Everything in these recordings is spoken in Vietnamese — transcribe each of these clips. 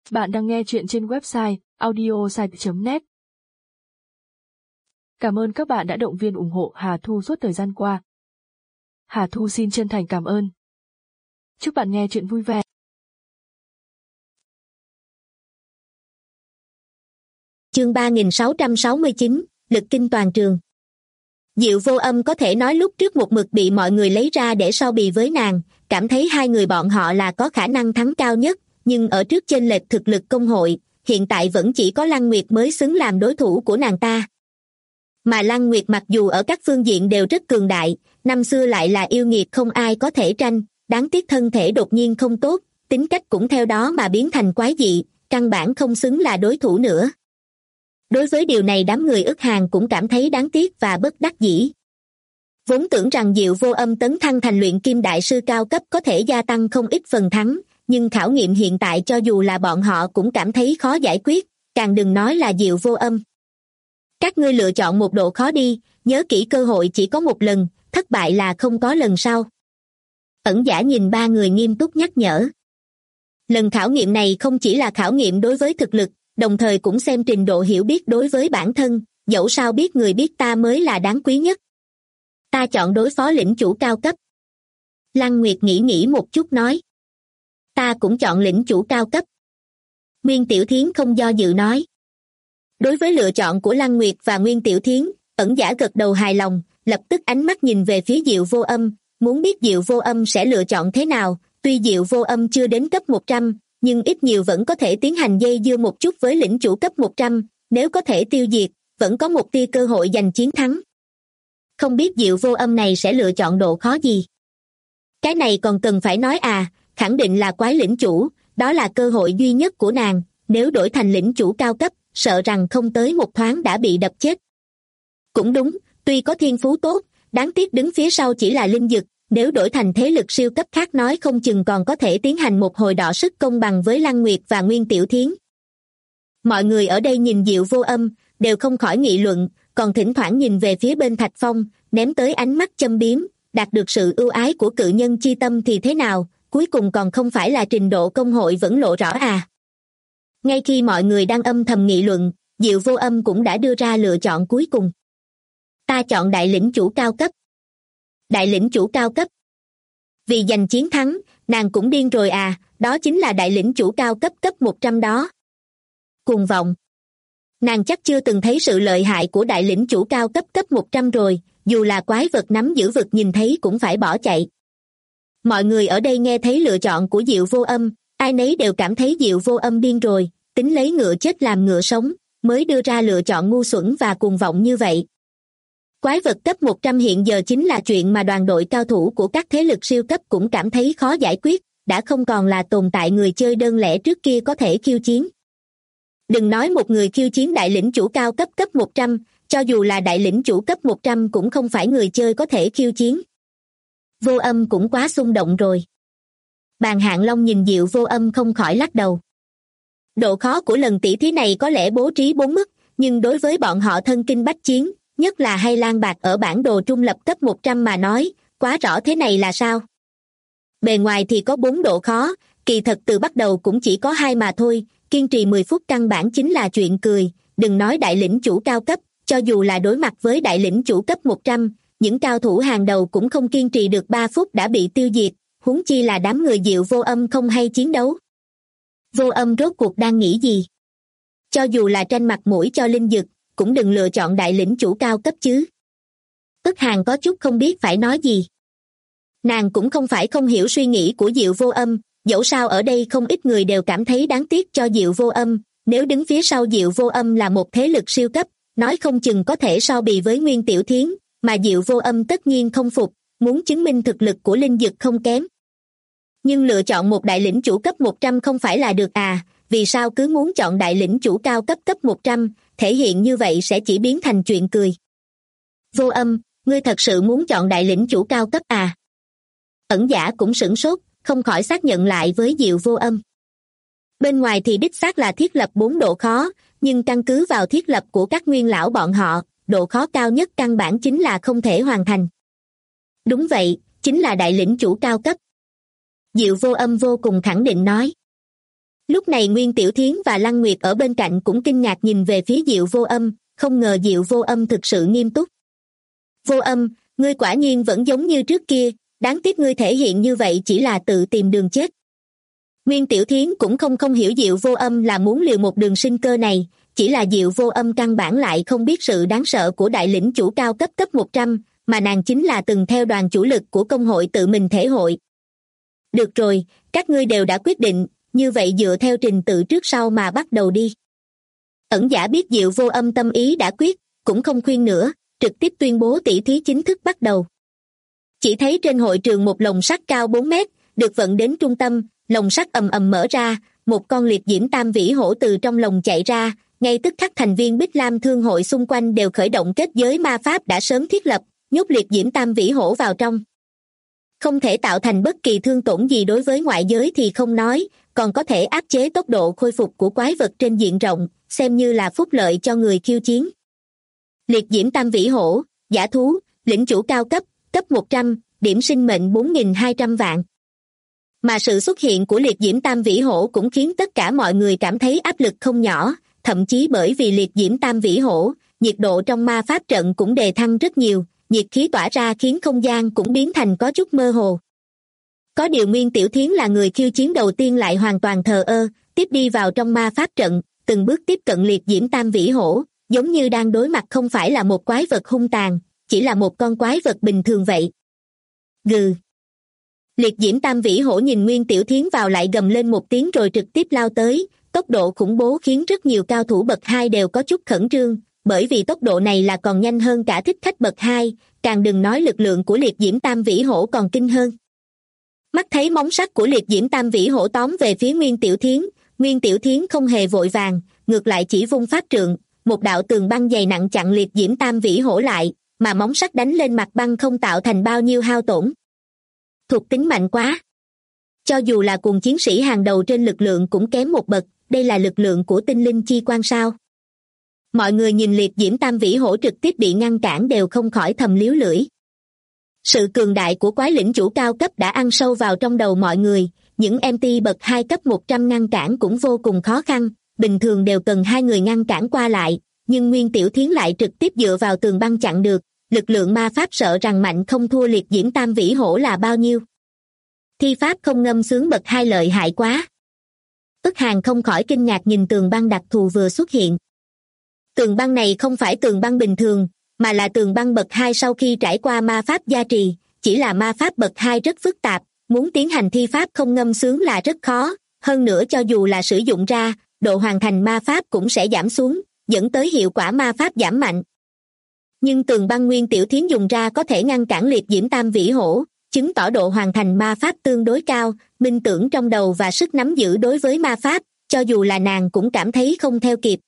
Bạn đang nghe chuyện trên website audiosite.net. Cảm ơn các bạn đã động viên ủng hộ Hà Thu suốt thời gian qua. Hà Thu xin chân thành cảm ơn. Chúc bạn nghe chuyện vui vẻ. Chương 3669, lực kinh toàn trường. Diệu Vô Âm có thể nói lúc trước một mực bị mọi người lấy ra để so bì với nàng, cảm thấy hai người bọn họ là có khả năng thắng cao nhất, nhưng ở trước chênh lệch thực lực công hội, hiện tại vẫn chỉ có Lăng Nguyệt mới xứng làm đối thủ của nàng ta. Mà Lăng Nguyệt mặc dù ở các phương diện đều rất cường đại, năm xưa lại là yêu nghiệt không ai có thể tranh, đáng tiếc thân thể đột nhiên không tốt, tính cách cũng theo đó mà biến thành quái dị, căn bản không xứng là đối thủ nữa. Đối với điều này đám người Ức Hàn cũng cảm thấy đáng tiếc và bất đắc dĩ. Vốn tưởng rằng Diệu Vô Âm tấn thăng thành luyện kim đại sư cao cấp có thể gia tăng không ít phần thắng, nhưng khảo nghiệm hiện tại cho dù là bọn họ cũng cảm thấy khó giải quyết, càng đừng nói là Diệu Vô Âm. Các ngươi lựa chọn một độ khó đi, nhớ kỹ cơ hội chỉ có một lần, thất bại là không có lần sau. Ẩn Giả nhìn ba người nghiêm túc nhắc nhở. Lần khảo nghiệm này không chỉ là khảo nghiệm đối với thực lực, đồng thời cũng xem trình độ hiểu biết đối với bản thân, dẫu sao biết người biết ta mới là đáng quý nhất. Ta chọn đối phó lĩnh chủ cao cấp. Lăng Nguyệt nghĩ một chút nói. Ta cũng chọn lĩnh chủ cao cấp. Nguyên Tiểu Thiến không do dự nói. Đối với lựa chọn của Lăng Nguyệt và Nguyên Tiểu Thiến, Ẩn Giả gật đầu hài lòng, lập tức ánh mắt nhìn về phía Diệu Vô Âm, muốn biết Diệu Vô Âm sẽ lựa chọn thế nào. Tuy Diệu Vô Âm chưa đến cấp 100, nhưng ít nhiều vẫn có thể tiến hành dây dưa một chút với lĩnh chủ cấp 100, nếu có thể tiêu diệt, vẫn có một tia cơ hội giành chiến thắng. Không biết Diệu Vô Âm này sẽ lựa chọn độ khó gì? Cái này còn cần phải nói à, khẳng định là quái lĩnh chủ, đó là cơ hội duy nhất của nàng, nếu đổi thành lĩnh chủ cao cấp, sợ rằng không tới một thoáng đã bị đập chết. Cũng đúng, tuy có thiên phú tốt, đáng tiếc đứng phía sau chỉ là linh dực, nếu đổi thành thế lực siêu cấp khác nói không chừng còn có thể tiến hành một hồi đọ sức công bằng với Lăng Nguyệt và Nguyên Tiểu Thiến. Mọi người ở đây nhìn Diệu Vô Âm, đều không khỏi nghị luận, còn thỉnh thoảng nhìn về phía bên Thạch Phong, ném tới ánh mắt châm biếm, đạt được sự ưu ái của cự nhân chi tâm thì thế nào, cuối cùng còn không phải là trình độ công hội vẫn lộ rõ à. Ngay khi mọi người đang âm thầm nghị luận, Diệu Vô Âm cũng đã đưa ra lựa chọn cuối cùng. Ta chọn đại lĩnh chủ cao cấp. Đại lĩnh chủ cao cấp. Vì giành chiến thắng, nàng cũng điên rồi à, đó chính là đại lĩnh chủ cao cấp cấp 100 đó. Cuồng vọng. Nàng chắc chưa từng thấy sự lợi hại của đại lĩnh chủ cao cấp cấp 100 rồi, dù là quái vật nắm giữ vực nhìn thấy cũng phải bỏ chạy. Mọi người ở đây nghe thấy lựa chọn của Diệu Vô Âm, ai nấy đều cảm thấy Diệu Vô Âm điên rồi, tính lấy ngựa chết làm ngựa sống, mới đưa ra lựa chọn ngu xuẩn và cuồng vọng như vậy. Quái vật cấp 100 hiện giờ chính là chuyện mà đoàn đội cao thủ của các thế lực siêu cấp cũng cảm thấy khó giải quyết, đã không còn là tồn tại người chơi đơn lẻ trước kia có thể khiêu chiến. Đừng nói một người khiêu chiến đại lĩnh chủ cao cấp cấp 100, cho dù là đại lĩnh chủ cấp 100 cũng không phải người chơi có thể khiêu chiến. Vô Âm cũng quá xung động rồi. Bàn Hạng Long nhìn Diệu Vô Âm không khỏi lắc đầu. Độ khó của lần tỷ thí này có lẽ bố trí 4 mức, nhưng đối với bọn họ thân kinh bách chiến, nhất là hay Lan Bạc ở bản đồ trung lập cấp 100 mà nói, quá rõ thế này là sao? Bề ngoài thì có 4 độ khó, kỳ thật từ bắt đầu cũng chỉ có 2 mà thôi, kiên trì 10 phút căn bản chính là chuyện cười, đừng nói đại lĩnh chủ cao cấp, cho dù là đối mặt với đại lĩnh chủ cấp 100, những cao thủ hàng đầu cũng không kiên trì được 3 phút đã bị tiêu diệt, huống chi là đám người Diệu Vô Âm không hay chiến đấu. Vô Âm rốt cuộc đang nghĩ gì? Cho dù là tranh mặt mũi cho linh dực, cũng đừng lựa chọn đại lĩnh chủ cao cấp chứ. Ức Hàn có chút không biết phải nói gì. Nàng cũng không phải không hiểu suy nghĩ của Diệu Vô Âm, dẫu sao ở đây không ít người đều cảm thấy đáng tiếc cho Diệu Vô Âm, nếu đứng phía sau Diệu Vô Âm là một thế lực siêu cấp, nói không chừng có thể so bì với Nguyên Tiểu Thiến, mà Diệu Vô Âm tất nhiên không phục, muốn chứng minh thực lực của linh dực không kém. Nhưng lựa chọn một đại lĩnh chủ cấp 100 không phải là được à, vì sao cứ muốn chọn đại lĩnh chủ cao cấp cấp 100, thể hiện như vậy sẽ chỉ biến thành chuyện cười. Vô Âm, ngươi thật sự muốn chọn đại lĩnh chủ cao cấp à? Ẩn Giả cũng sửng sốt, không khỏi xác nhận lại với Diệu Vô Âm. Bên ngoài thì đích xác là thiết lập 4 độ khó, nhưng căn cứ vào thiết lập của các nguyên lão bọn họ, độ khó cao nhất căn bản chính là không thể hoàn thành. Đúng vậy, chính là đại lĩnh chủ cao cấp. Diệu Vô Âm vô cùng khẳng định nói. Lúc này Nguyên Tiểu Thiến và Lăng Nguyệt ở bên cạnh cũng kinh ngạc nhìn về phía Diệu Vô Âm, không ngờ Diệu Vô Âm thực sự nghiêm túc. Vô Âm, ngươi quả nhiên vẫn giống như trước kia, đáng tiếc ngươi thể hiện như vậy chỉ là tự tìm đường chết. Nguyên Tiểu Thiến cũng không hiểu Diệu Vô Âm là muốn liều một đường sinh cơ này, chỉ là Diệu Vô Âm căn bản lại không biết sự đáng sợ của đại lĩnh chủ cao cấp cấp 100, mà nàng chính là từng theo đoàn chủ lực của công hội tự mình thể hội. Được rồi, các ngươi đều đã quyết định, như vậy dựa theo trình tự trước sau mà bắt đầu đi. Ẩn Giả biết Diệu Vô Âm tâm ý đã quyết, cũng không khuyên nữa, trực tiếp tuyên bố tỷ thí chính thức bắt đầu. Chỉ thấy trên hội trường một lồng sắt cao 4 mét, được vận đến trung tâm, lồng sắt ầm ầm mở ra, một con liệt diễm tam vĩ hổ từ trong lồng chạy ra, ngay tức khắc thành viên Bích Lam Thương hội xung quanh đều khởi động kết giới ma pháp đã sớm thiết lập, nhốt liệt diễm tam vĩ hổ vào trong. Không thể tạo thành bất kỳ thương tổn gì đối với ngoại giới thì không nói, còn có thể áp chế tốc độ khôi phục của quái vật trên diện rộng, xem như là phúc lợi cho người khiêu chiến. Liệt diễm tam vĩ hổ, giả thú, lĩnh chủ cao cấp, cấp 100, điểm sinh mệnh 4.200 vạn. Mà sự xuất hiện của liệt diễm tam vĩ hổ cũng khiến tất cả mọi người cảm thấy áp lực không nhỏ, thậm chí bởi vì liệt diễm tam vĩ hổ, nhiệt độ trong ma pháp trận cũng đề thăng rất nhiều, nhiệt khí tỏa ra khiến không gian cũng biến thành có chút mơ hồ. Có điều Nguyên Tiểu Thiến là người khiêu chiến đầu tiên lại hoàn toàn thờ ơ, tiếp đi vào trong ma pháp trận, từng bước tiếp cận liệt diễm tam vĩ hổ, giống như đang đối mặt không phải là một quái vật hung tàn, chỉ là một con quái vật bình thường vậy. Gừ. Liệt diễm tam vĩ hổ nhìn Nguyên Tiểu Thiến vào lại gầm lên một tiếng rồi trực tiếp lao tới, tốc độ khủng bố khiến rất nhiều cao thủ bậc 2 đều có chút khẩn trương, bởi vì tốc độ này là còn nhanh hơn cả thích khách bậc 2, càng đừng nói lực lượng của liệt diễm tam vĩ hổ còn kinh hơn. Mắt thấy móng sắt của liệt diễm tam vĩ hổ tóm về phía Nguyên Tiểu Thiến không hề vội vàng, ngược lại chỉ vung pháp trượng, một đạo tường băng dày nặng chặn liệt diễm tam vĩ hổ lại, mà móng sắt đánh lên mặt băng không tạo thành bao nhiêu hao tổn. Thuộc tính mạnh quá. Cho dù là cùng chiến sĩ hàng đầu trên lực lượng cũng kém một bậc, đây là lực lượng của tinh linh chi quan sao. Mọi người nhìn liệt diễm tam vĩ hổ trực tiếp bị ngăn cản đều không khỏi thầm líu lưỡi. Sự cường đại của quái lĩnh chủ cao cấp đã ăn sâu vào trong đầu mọi người, những MT bậc 2 cấp 100 ngăn cản cũng vô cùng khó khăn, bình thường đều cần 2 người ngăn cản qua lại, nhưng Nguyên Tiểu Thiến lại trực tiếp dựa vào tường băng chặn được, lực lượng ma pháp sợ rằng mạnh không thua liệt diễm tam vĩ hổ là bao nhiêu. Thi pháp không ngâm sướng bậc 2 lợi hại quá. Ức Hàn không khỏi kinh ngạc nhìn tường băng đặc thù vừa xuất hiện. Tường băng này không phải tường băng bình thường, mà là tường băng bậc 2 sau khi trải qua ma pháp gia trì, chỉ là ma pháp bậc 2 rất phức tạp, muốn tiến hành thi pháp không ngâm sướng là rất khó, hơn nữa cho dù là sử dụng ra, độ hoàn thành ma pháp cũng sẽ giảm xuống, dẫn tới hiệu quả ma pháp giảm mạnh. Nhưng tường băng Nguyên Tiểu Thiến dùng ra có thể ngăn cản liệt diễm tam vĩ hổ, chứng tỏ độ hoàn thành ma pháp tương đối cao, minh tưởng trong đầu và sức nắm giữ đối với ma pháp, cho dù là nàng cũng cảm thấy không theo kịp.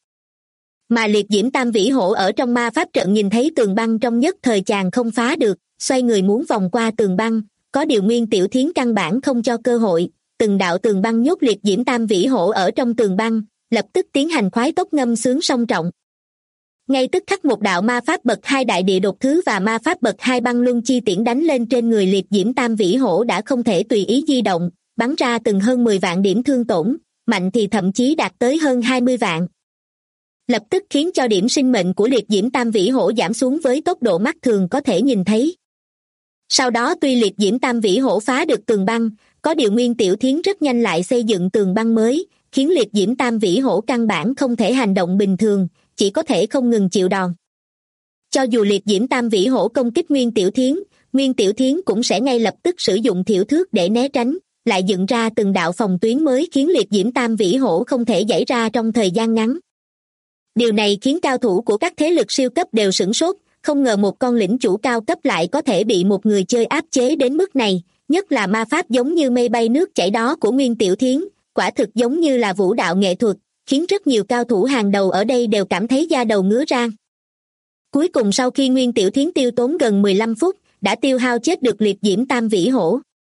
Mà liệt diễm tam vĩ hổ ở trong ma pháp trận nhìn thấy tường băng trong nhất thời chàng không phá được, xoay người muốn vòng qua tường băng, có điều Nguyên Tiểu Thiến căn bản không cho cơ hội, từng đạo tường băng nhốt liệt diễm tam vĩ hổ ở trong tường băng, lập tức tiến hành khoái tốc ngâm sướng song trọng. Ngay tức khắc một đạo ma pháp bậc 2 đại địa đột thứ và ma pháp bậc 2 băng luân chi tiễn đánh lên trên người liệt diễm tam vĩ hổ đã không thể tùy ý di động, bắn ra từng hơn 10 vạn điểm thương tổn, mạnh thì thậm chí đạt tới hơn 20 vạn. Lập tức khiến cho điểm sinh mệnh của liệt diễm tam vĩ hổ giảm xuống với tốc độ mắt thường có thể nhìn thấy. Sau đó tuy liệt diễm tam vĩ hổ phá được tường băng, có điều Nguyên Tiểu Thiến rất nhanh lại xây dựng tường băng mới, khiến liệt diễm tam vĩ hổ căn bản không thể hành động bình thường, chỉ có thể không ngừng chịu đòn. Cho dù liệt diễm tam vĩ hổ công kích Nguyên Tiểu Thiến cũng sẽ ngay lập tức sử dụng thiểu thước để né tránh, lại dựng ra từng đạo phòng tuyến mới khiến liệt diễm tam vĩ hổ không thể giãy ra trong thời gian ngắn. Điều này khiến cao thủ của các thế lực siêu cấp đều sửng sốt, không ngờ một con lĩnh chủ cao cấp lại có thể bị một người chơi áp chế đến mức này, nhất là ma pháp giống như mây bay nước chảy đó của Nguyên Tiểu Thiến, quả thực giống như là vũ đạo nghệ thuật, khiến rất nhiều cao thủ hàng đầu ở đây đều cảm thấy da đầu ngứa ran. Cuối cùng sau khi Nguyên Tiểu Thiến tiêu tốn gần 15 phút, đã tiêu hao chết được liệt diễm tam vĩ hổ.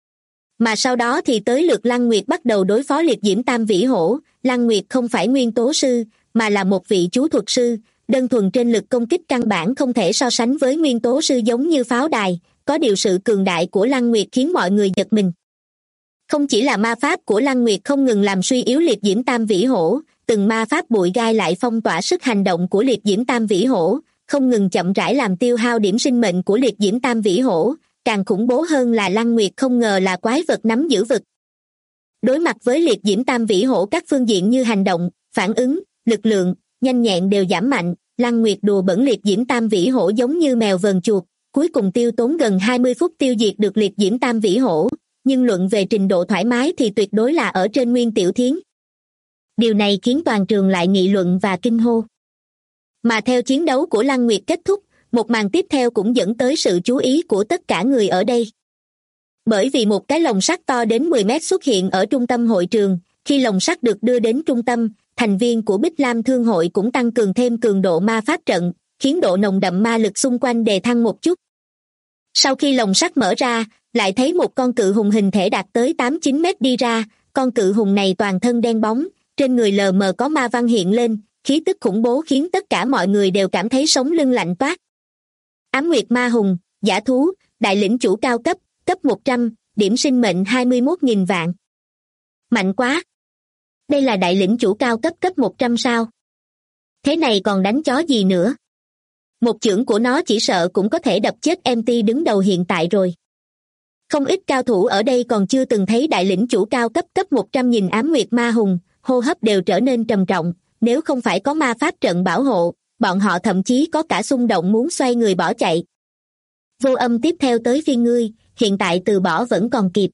Mà sau đó thì tới lượt Lăng Nguyệt bắt đầu đối phó liệt diễm tam vĩ hổ. Lăng Nguyệt không phải nguyên tố sư, mà là một vị chú thuật sư, đơn thuần trên lực công kích căn bản không thể so sánh với nguyên tố sư giống như pháo đài, có điều sự cường đại của Lăng Nguyệt khiến mọi người giật mình. Không chỉ là ma pháp của Lăng Nguyệt không ngừng làm suy yếu liệt diễm tam vĩ hổ, từng ma pháp bụi gai lại phong tỏa sức hành động của liệt diễm tam vĩ hổ, không ngừng chậm rãi làm tiêu hao điểm sinh mệnh của liệt diễm tam vĩ hổ. Càng khủng bố hơn là Lăng Nguyệt không ngờ là quái vật nắm giữ vực. Đối mặt với liệt diễm tam vĩ hổ, các phương diện như hành động, phản ứng, lực lượng, nhanh nhẹn đều giảm mạnh. Lăng Nguyệt đùa bỡn liệt diễm tam vĩ hổ giống như mèo vờn chuột, cuối cùng tiêu tốn gần 20 phút tiêu diệt được liệt diễm tam vĩ hổ, nhưng luận về trình độ thoải mái thì tuyệt đối là ở trên Nguyên Tiểu Thiến. Điều này khiến toàn trường lại nghị luận và kinh hô. Mà theo chiến đấu của Lăng Nguyệt kết thúc, một màn tiếp theo cũng dẫn tới sự chú ý của tất cả người ở đây. Bởi vì một cái lồng sắt to đến 10 mét xuất hiện ở trung tâm hội trường, khi lồng sắt được đưa đến trung tâm, thành viên của Bích Lam Thương hội cũng tăng cường thêm cường độ ma pháp trận, khiến độ nồng đậm ma lực xung quanh đề thăng một chút. Sau khi lồng sắt mở ra, lại thấy một con cự hùng hình thể đạt tới 8-9 mét đi ra. Con cự hùng này toàn thân đen bóng, trên người lờ mờ có ma văn hiện lên, khí tức khủng bố khiến tất cả mọi người đều cảm thấy sống lưng lạnh toát. Ám Nguyệt Ma Hùng, giả thú, đại lĩnh chủ cao cấp, cấp 100, điểm sinh mệnh 21.000 vạn. Mạnh quá! Đây là đại lĩnh chủ cao cấp cấp 100 sao? Thế này còn đánh chó gì nữa? Một chưởng của nó chỉ sợ cũng có thể đập chết MT đứng đầu hiện tại rồi. Không ít cao thủ ở đây còn chưa từng thấy đại lĩnh chủ cao cấp cấp 100 nhìn Ám Nguyệt Ma Hùng, hô hấp đều trở nên trầm trọng, nếu không phải có ma pháp trận bảo hộ, bọn họ thậm chí có cả xung động muốn xoay người bỏ chạy. Vô Âm, tiếp theo tới phiên ngươi, hiện tại từ bỏ vẫn còn kịp.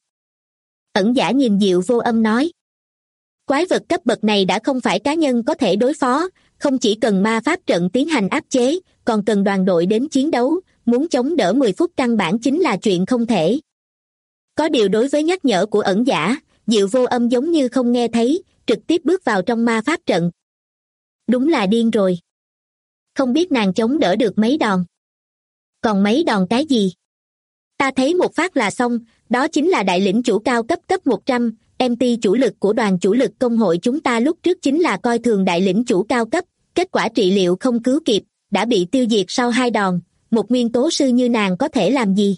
Ẩn Giả nhìn Diệu Vô Âm nói. Quái vật cấp bậc này đã không phải cá nhân có thể đối phó, không chỉ cần ma pháp trận tiến hành áp chế, còn cần đoàn đội đến chiến đấu, muốn chống đỡ 10 phút căn bản chính là chuyện không thể. Có điều đối với nhắc nhở của Ẩn Giả, Diệu Vô Âm giống như không nghe thấy, trực tiếp bước vào trong ma pháp trận. Đúng là điên rồi. Không biết nàng chống đỡ được mấy đòn. Còn mấy đòn cái gì? Ta thấy một phát là xong, đó chính là đại lĩnh chủ cao cấp cấp 100, MT chủ lực của đoàn chủ lực công hội chúng ta lúc trước chính là coi thường đại lĩnh chủ cao cấp, kết quả trị liệu không cứu kịp, đã bị tiêu diệt sau 2 đòn, một nguyên tố sư như nàng có thể làm gì?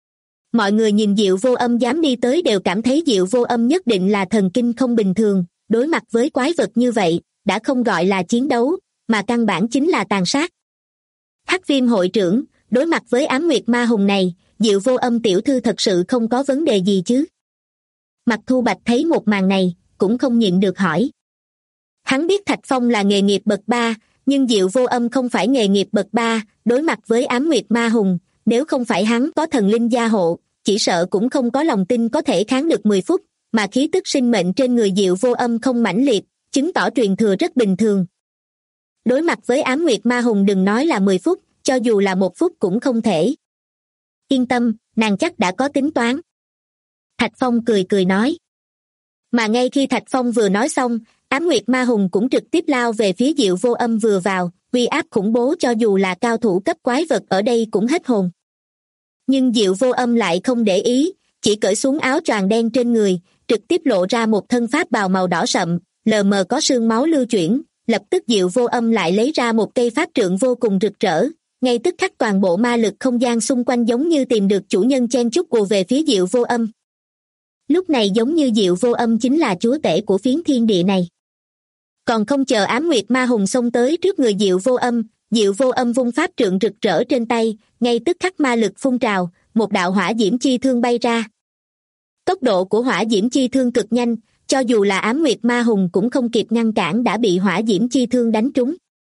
Mọi người nhìn Diệu Vô Âm dám đi tới đều cảm thấy Diệu Vô Âm nhất định là thần kinh không bình thường, đối mặt với quái vật như vậy, đã không gọi là chiến đấu, mà căn bản chính là tàn sát. Hắc Viêm hội trưởng, đối mặt với Ám Nguyệt Ma Hùng này, Diệu Vô Âm tiểu thư thật sự không có vấn đề gì chứ? Mặc Thu Bạch thấy một màn này, cũng không nhịn được hỏi. Hắn biết Thạch Phong là nghề nghiệp bậc 3, nhưng Diệu Vô Âm không phải nghề nghiệp bậc 3, đối mặt với Ám Nguyệt Ma Hùng, nếu không phải hắn có thần linh gia hộ, chỉ sợ cũng không có lòng tin có thể kháng được 10 phút, mà khí tức sinh mệnh trên người Diệu Vô Âm không mãnh liệt, chứng tỏ truyền thừa rất bình thường. Đối mặt với Ám Nguyệt Ma Hùng đừng nói là 10 phút, cho dù là 1 phút cũng không thể. Yên tâm, nàng chắc đã có tính toán. Thạch Phong cười cười nói. Mà ngay khi Thạch Phong vừa nói xong, Ám Nguyệt Ma Hùng cũng trực tiếp lao về phía Diệu Vô Âm vừa vào, uy áp khủng bố cho dù là cao thủ cấp quái vật ở đây cũng hết hồn. Nhưng Diệu Vô Âm lại không để ý, chỉ cởi xuống áo choàng đen trên người, trực tiếp lộ ra một thân pháp bào màu đỏ sậm, lờ mờ có sương máu lưu chuyển, lập tức Diệu Vô Âm lại lấy ra một cây pháp trượng vô cùng rực rỡ, ngay tức khắc toàn bộ ma lực không gian xung quanh giống như tìm được chủ nhân chen chúc ùa về phía Diệu Vô Âm. Lúc này giống như Diệu Vô Âm chính là chúa tể của phiến thiên địa này. Còn không chờ Ám Nguyệt Ma Hùng xông tới trước người Diệu Vô Âm vung pháp trượng rực rỡ trên tay, ngay tức khắc ma lực phun trào, một đạo hỏa diễm chi thương bay ra. Tốc độ của hỏa diễm chi thương cực nhanh, cho dù là Ám Nguyệt Ma Hùng cũng không kịp ngăn cản đã bị hỏa diễm chi thương đánh trúng.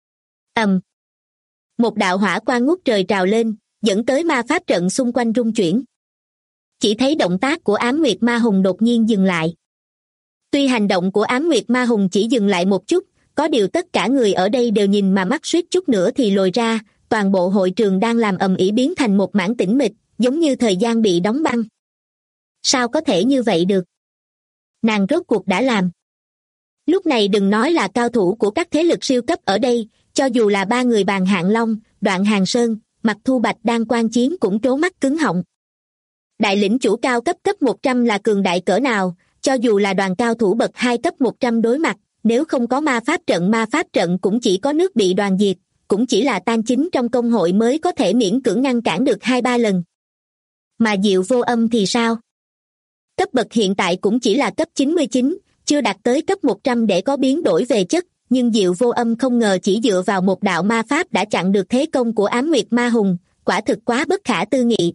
Một đạo hỏa quang ngút trời trào lên, dẫn tới ma pháp trận xung quanh rung chuyển. Chỉ thấy động tác của Ám Nguyệt Ma Hùng đột nhiên dừng lại. Tuy hành động của Ám Nguyệt Ma Hùng chỉ dừng lại một chút, có điều tất cả người ở đây đều nhìn mà mắt suýt chút nữa thì lồi ra, toàn bộ hội trường đang làm ầm ĩ biến thành một mảng tĩnh mịch, giống như thời gian bị đóng băng. Sao có thể như vậy được? Nàng rốt cuộc đã làm. Lúc này đừng nói là cao thủ của các thế lực siêu cấp ở đây, cho dù là 3 người Bàn Hạng Long, Đoạn Hàng Sơn, Mặc Thu Bạch đang quan chiến cũng trố mắt cứng họng. Đại lĩnh chủ cao cấp cấp 100 là cường đại cỡ nào, cho dù là đoàn cao thủ bậc 2 cấp 100 đối mặt, nếu không có ma pháp trận cũng chỉ có nước bị đoàn diệt, cũng chỉ là tan chính trong công hội mới có thể miễn cưỡng ngăn cản được 2-3 lần. Mà Diệu Vô Âm thì sao? Cấp bậc hiện tại cũng chỉ là cấp 99, chưa đạt tới cấp 100 để có biến đổi về chất, nhưng Diệu Vô Âm không ngờ chỉ dựa vào một đạo ma pháp đã chặn được thế công của Ám Nguyệt Ma Hùng, quả thực quá bất khả tư nghị.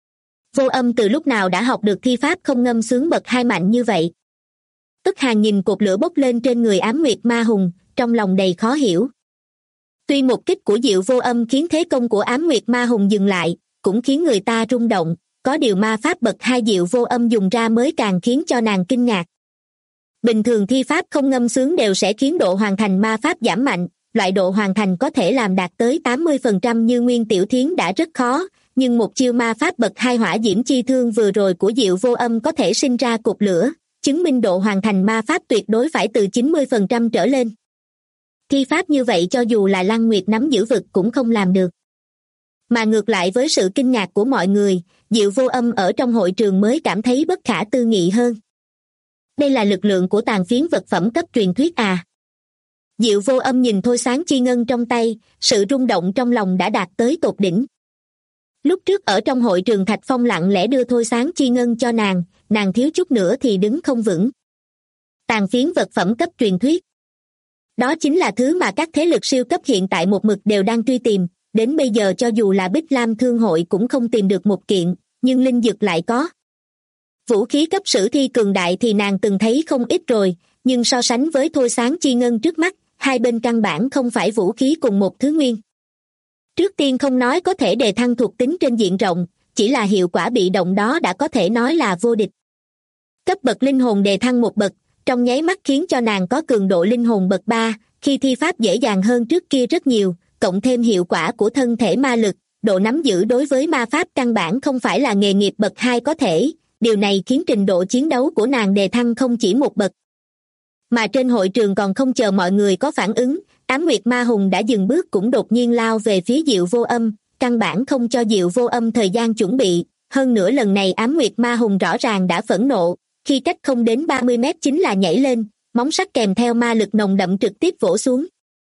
Vô Âm từ lúc nào đã học được thi pháp không ngâm sướng bậc 2 mạnh như vậy? Tức Hàng nhìn cột lửa bốc lên trên người Ám Nguyệt Ma Hùng, trong lòng đầy khó hiểu. Tuy một kích của Diệu Vô Âm khiến thế công của Ám Nguyệt Ma Hùng dừng lại, cũng khiến người ta rung động, có điều ma pháp bậc 2 Diệu Vô Âm dùng ra mới càng khiến cho nàng kinh ngạc. Bình thường thi pháp không ngâm sướng đều sẽ khiến độ hoàn thành ma pháp giảm mạnh, loại độ hoàn thành có thể làm đạt tới 80% như Nguyên Tiểu Thiến đã rất khó, nhưng một chiêu ma pháp bậc 2 hỏa diễm chi thương vừa rồi của Diệu Vô Âm có thể sinh ra cột lửa, chứng minh độ hoàn thành ma pháp tuyệt đối phải từ 90% trở lên. Thi pháp như vậy cho dù là Lăng Nguyệt nắm giữ vực cũng không làm được. Mà ngược lại với sự kinh ngạc của mọi người, Diệu Vô Âm ở trong hội trường mới cảm thấy bất khả tư nghị hơn. Đây là lực lượng của tàn phiến vật phẩm cấp truyền thuyết à? Diệu Vô Âm nhìn thôi sáng chi ngân trong tay, sự rung động trong lòng đã đạt tới tột đỉnh. Lúc trước ở trong hội trường Thạch Phong lặng lẽ đưa thôi sáng chi ngân cho nàng thiếu chút nữa thì đứng không vững. Tàn phiến vật phẩm cấp truyền thuyết. Đó chính là thứ mà các thế lực siêu cấp hiện tại một mực đều đang truy tìm, đến bây giờ cho dù là Bích Lam Thương hội cũng không tìm được một kiện, nhưng Linh Dực lại có. Vũ khí cấp sử thi cường đại thì nàng từng thấy không ít rồi, nhưng so sánh với thôi sáng chi ngân trước mắt, hai bên căn bản không phải vũ khí cùng một thứ nguyên. Trước tiên không nói có thể đề thăng thuộc tính trên diện rộng, chỉ là hiệu quả bị động đó đã có thể nói là vô địch. Cấp bậc linh hồn đề thăng một bậc, trong nháy mắt khiến cho nàng có cường độ linh hồn bậc 3, khi thi pháp dễ dàng hơn trước kia rất nhiều, cộng thêm hiệu quả của thân thể ma lực, độ nắm giữ đối với ma pháp căn bản không phải là nghề nghiệp bậc 2 có thể, điều này khiến trình độ chiến đấu của nàng đề thăng không chỉ một bậc. Mà trên hội trường còn không chờ mọi người có phản ứng, Ám Nguyệt Ma Hùng đã dừng bước cũng đột nhiên lao về phía Diệu Vô Âm, căn bản không cho Diệu Vô Âm thời gian chuẩn bị, hơn nữa lần này Ám Nguyệt Ma Hùng rõ ràng đã phẫn nộ, khi cách không đến 30 mét chính là nhảy lên, móng sắc kèm theo ma lực nồng đậm trực tiếp vỗ xuống.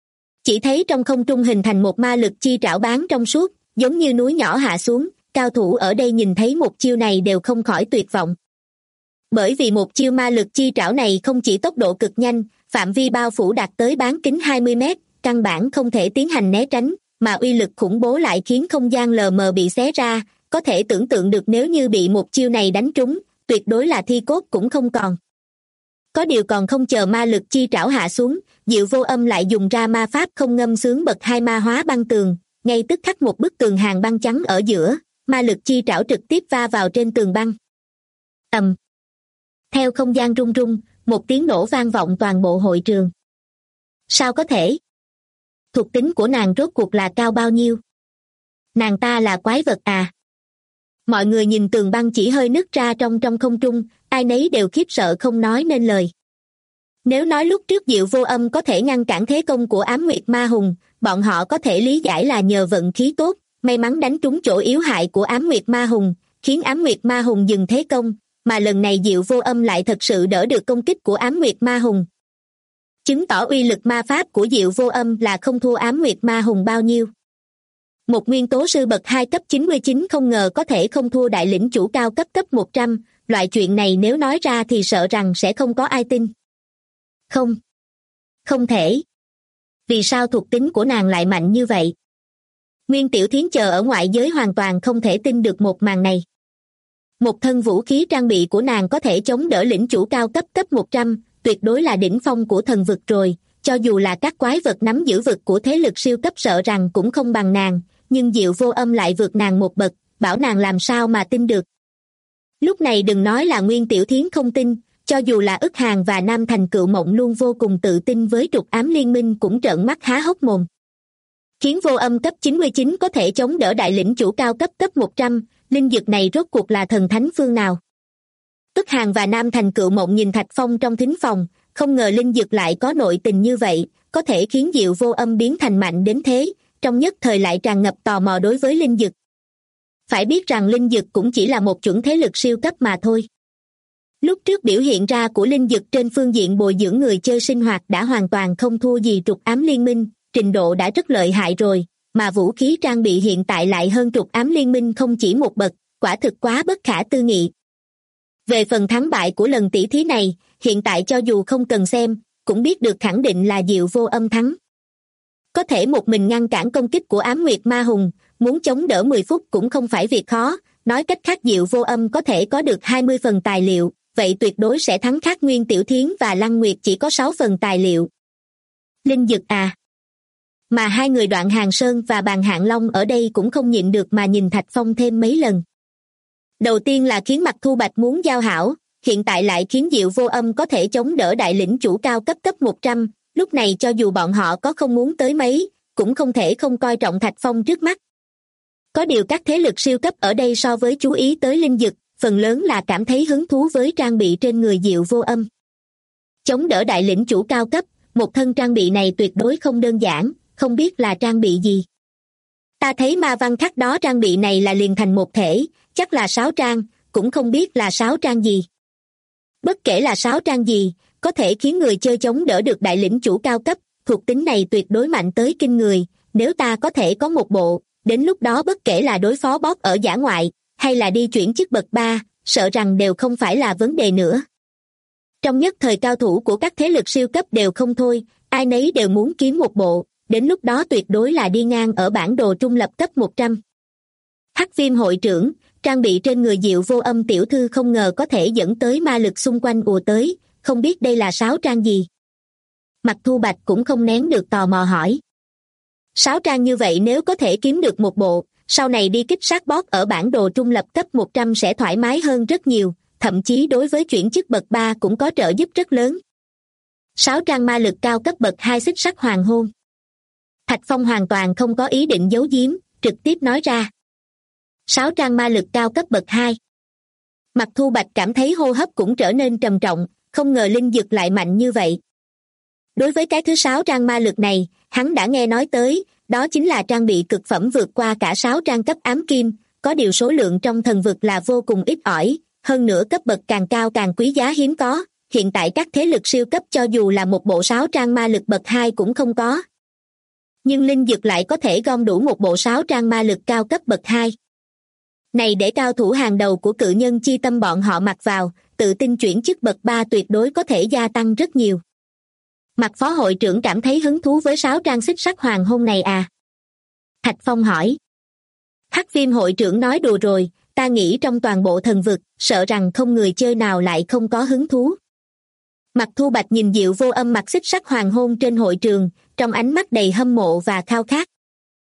Chỉ thấy trong không trung hình thành một ma lực chi trảo bán trong suốt, giống như núi nhỏ hạ xuống, cao thủ ở đây nhìn thấy một chiêu này đều không khỏi tuyệt vọng. Bởi vì một chiêu ma lực chi trảo này không chỉ tốc độ cực nhanh, phạm vi bao phủ đạt tới bán kính 20 mét, căn bản không thể tiến hành né tránh, mà uy lực khủng bố lại khiến không gian lờ mờ bị xé ra, có thể tưởng tượng được nếu như bị một chiêu này đánh trúng, tuyệt đối là thi cốt cũng không còn. Có điều còn không chờ ma lực chi trảo hạ xuống, Diệu Vô Âm lại dùng ra ma pháp không ngâm sướng bậc 2 ma hóa băng tường, ngay tức khắc một bức tường hàng băng trắng ở giữa, ma lực chi trảo trực tiếp va vào trên tường băng. Ầm. Theo không gian rung rung, một tiếng nổ vang vọng toàn bộ hội trường. Sao có thể? Thuộc tính của nàng rốt cuộc là cao bao nhiêu? Nàng ta là quái vật à? Mọi người nhìn tường băng chỉ hơi nứt ra trong không trung, ai nấy đều khiếp sợ không nói nên lời. Nếu nói lúc trước Diệu Vô Âm có thể ngăn cản thế công của Ám Nguyệt Ma Hùng, bọn họ có thể lý giải là nhờ vận khí tốt, may mắn đánh trúng chỗ yếu hại của Ám Nguyệt Ma Hùng, khiến Ám Nguyệt Ma Hùng dừng thế công, mà lần này Diệu Vô Âm lại thật sự đỡ được công kích của Ám Nguyệt Ma Hùng. Chứng tỏ uy lực ma pháp của Diệu Vô Âm là không thua Ám Nguyệt Ma Hùng bao nhiêu. Một nguyên tố sư bậc 2 cấp 99 không ngờ có thể không thua đại lĩnh chủ cao cấp 100, loại chuyện này nếu nói ra thì sợ rằng sẽ không có ai tin. Không thể. Vì sao thuộc tính của nàng lại mạnh như vậy? Nguyên Tiểu Thiến chờ ở ngoại giới hoàn toàn không thể tin được một màn này. Một thân vũ khí trang bị của nàng có thể chống đỡ lĩnh chủ cao cấp 100, tuyệt đối là đỉnh phong của thần vực rồi, cho dù là các quái vật nắm giữ vực của thế lực siêu cấp sợ rằng cũng không bằng nàng, nhưng Diệu Vô Âm lại vượt nàng một bậc, bảo nàng làm sao mà tin được. Lúc này đừng nói là Nguyên Tiểu Thiến không tin, cho dù là Ức Hàn và Nam Thành Cựu Mộng luôn vô cùng tự tin với trục ám liên minh cũng trợn mắt há hốc mồm. Khiến Vô Âm cấp 99 có thể chống đỡ đại lĩnh chủ cao cấp 100, linh dực này rốt cuộc là thần thánh phương nào? Ức Hàn và Nam Thành Cựu Mộng nhìn Thạch Phong trong thính phòng, không ngờ linh dực lại có nội tình như vậy, có thể khiến Diệu Vô Âm biến thành mạnh đến thế, trong nhất thời lại tràn ngập tò mò đối với linh dực. Phải biết rằng linh dực cũng chỉ là một chủng thế lực siêu cấp mà thôi. Lúc trước biểu hiện ra của linh dực trên phương diện bồi dưỡng người chơi sinh hoạt đã hoàn toàn không thua gì trục ám liên minh, trình độ đã rất lợi hại rồi, mà vũ khí trang bị hiện tại lại hơn trục ám liên minh không chỉ một bậc, quả thực quá bất khả tư nghị. Về phần thắng bại của lần tỷ thí này, hiện tại cho dù không cần xem, cũng biết được khẳng định là Diệu Vô Âm thắng. Có thể một mình ngăn cản công kích của Ám Nguyệt Ma Hùng, muốn chống đỡ 10 phút cũng không phải việc khó, nói cách khác Diệu Vô Âm có thể có được 20 phần tài liệu, vậy tuyệt đối sẽ thắng Khắc Nguyên Tiểu Thiến và Lăng Nguyệt chỉ có 6 phần tài liệu. Linh Dực à! Mà hai người Đoạn Hàng Sơn và Bàn Hạng Long ở đây cũng không nhịn được mà nhìn Thạch Phong thêm mấy lần. Đầu tiên là khiến Mạc Thu Bạch muốn giao hảo, hiện tại lại khiến Diệu Vô Âm có thể chống đỡ đại lĩnh chủ cao cấp 100, lúc này cho dù bọn họ có không muốn tới mấy, cũng không thể không coi trọng Thạch Phong trước mắt. Có điều các thế lực siêu cấp ở đây so với chú ý tới linh dực, phần lớn là cảm thấy hứng thú với trang bị trên người Diệu Vô Âm. Chống đỡ đại lĩnh chủ cao cấp, một thân trang bị này tuyệt đối không đơn giản, không biết là trang bị gì. Ta thấy ma văn khắc đó trang bị này là liền thành một thể, chắc là sáo trang, cũng không biết là sáo trang gì. Bất kể là sáo trang gì, có thể khiến người chơi chống đỡ được đại lĩnh chủ cao cấp, thuộc tính này tuyệt đối mạnh tới kinh người, nếu ta có thể có một bộ, đến lúc đó bất kể là đối phó boss ở dã ngoại, hay là đi chuyển chức bậc 3, sợ rằng đều không phải là vấn đề nữa. Trong nhất thời cao thủ của các thế lực siêu cấp đều không thôi, ai nấy đều muốn kiếm một bộ, đến lúc đó tuyệt đối là đi ngang ở bản đồ trung lập cấp 100. Hắc Viêm hội trưởng, trang bị trên người Diệu Vô Âm tiểu thư không ngờ có thể dẫn tới ma lực xung quanh ùa tới, không biết đây là sáo trang gì. Mạc Thu Bạch cũng không nén được tò mò hỏi. Sáo trang như vậy nếu có thể kiếm được một bộ, sau này đi kích sát boss ở bản đồ trung lập cấp 100 sẽ thoải mái hơn rất nhiều, thậm chí đối với chuyển chức bậc 3 cũng có trợ giúp rất lớn. Sáo trang ma lực cao cấp bậc 2 xích sắc hoàng hôn. Thạch Phong hoàn toàn không có ý định giấu giếm, trực tiếp nói ra. Sáo trang ma lực cao cấp bậc 2. Mạc Thu Bạch cảm thấy hô hấp cũng trở nên trầm trọng, không ngờ linh dực lại mạnh như vậy. Đối với cái thứ sáo trang ma lực này, hắn đã nghe nói tới, đó chính là trang bị cực phẩm vượt qua cả sáo trang cấp ám kim, có điều số lượng trong thần vực là vô cùng ít ỏi, hơn nữa cấp bậc càng cao càng quý giá hiếm có, hiện tại các thế lực siêu cấp cho dù là một bộ sáo trang ma lực bậc 2 cũng không có. Nhưng linh dực lại có thể gom đủ một bộ sáo trang ma lực cao cấp bậc 2. Này để cao thủ hàng đầu của cự nhân chi tâm bọn họ mặc vào, tự tin chuyển chức bậc 3 tuyệt đối có thể gia tăng rất nhiều. Mạc phó hội trưởng cảm thấy hứng thú với sáo trang xích sắc hoàng hôn này à? Thạch Phong hỏi. Hắc Viêm hội trưởng nói đùa rồi, ta nghĩ trong toàn bộ thần vực, sợ rằng không người chơi nào lại không có hứng thú. Mạc Thu Bạch nhìn Diệu Vô Âm mặc xích sắc hoàng hôn trên hội trường, trong ánh mắt đầy hâm mộ và khao khát.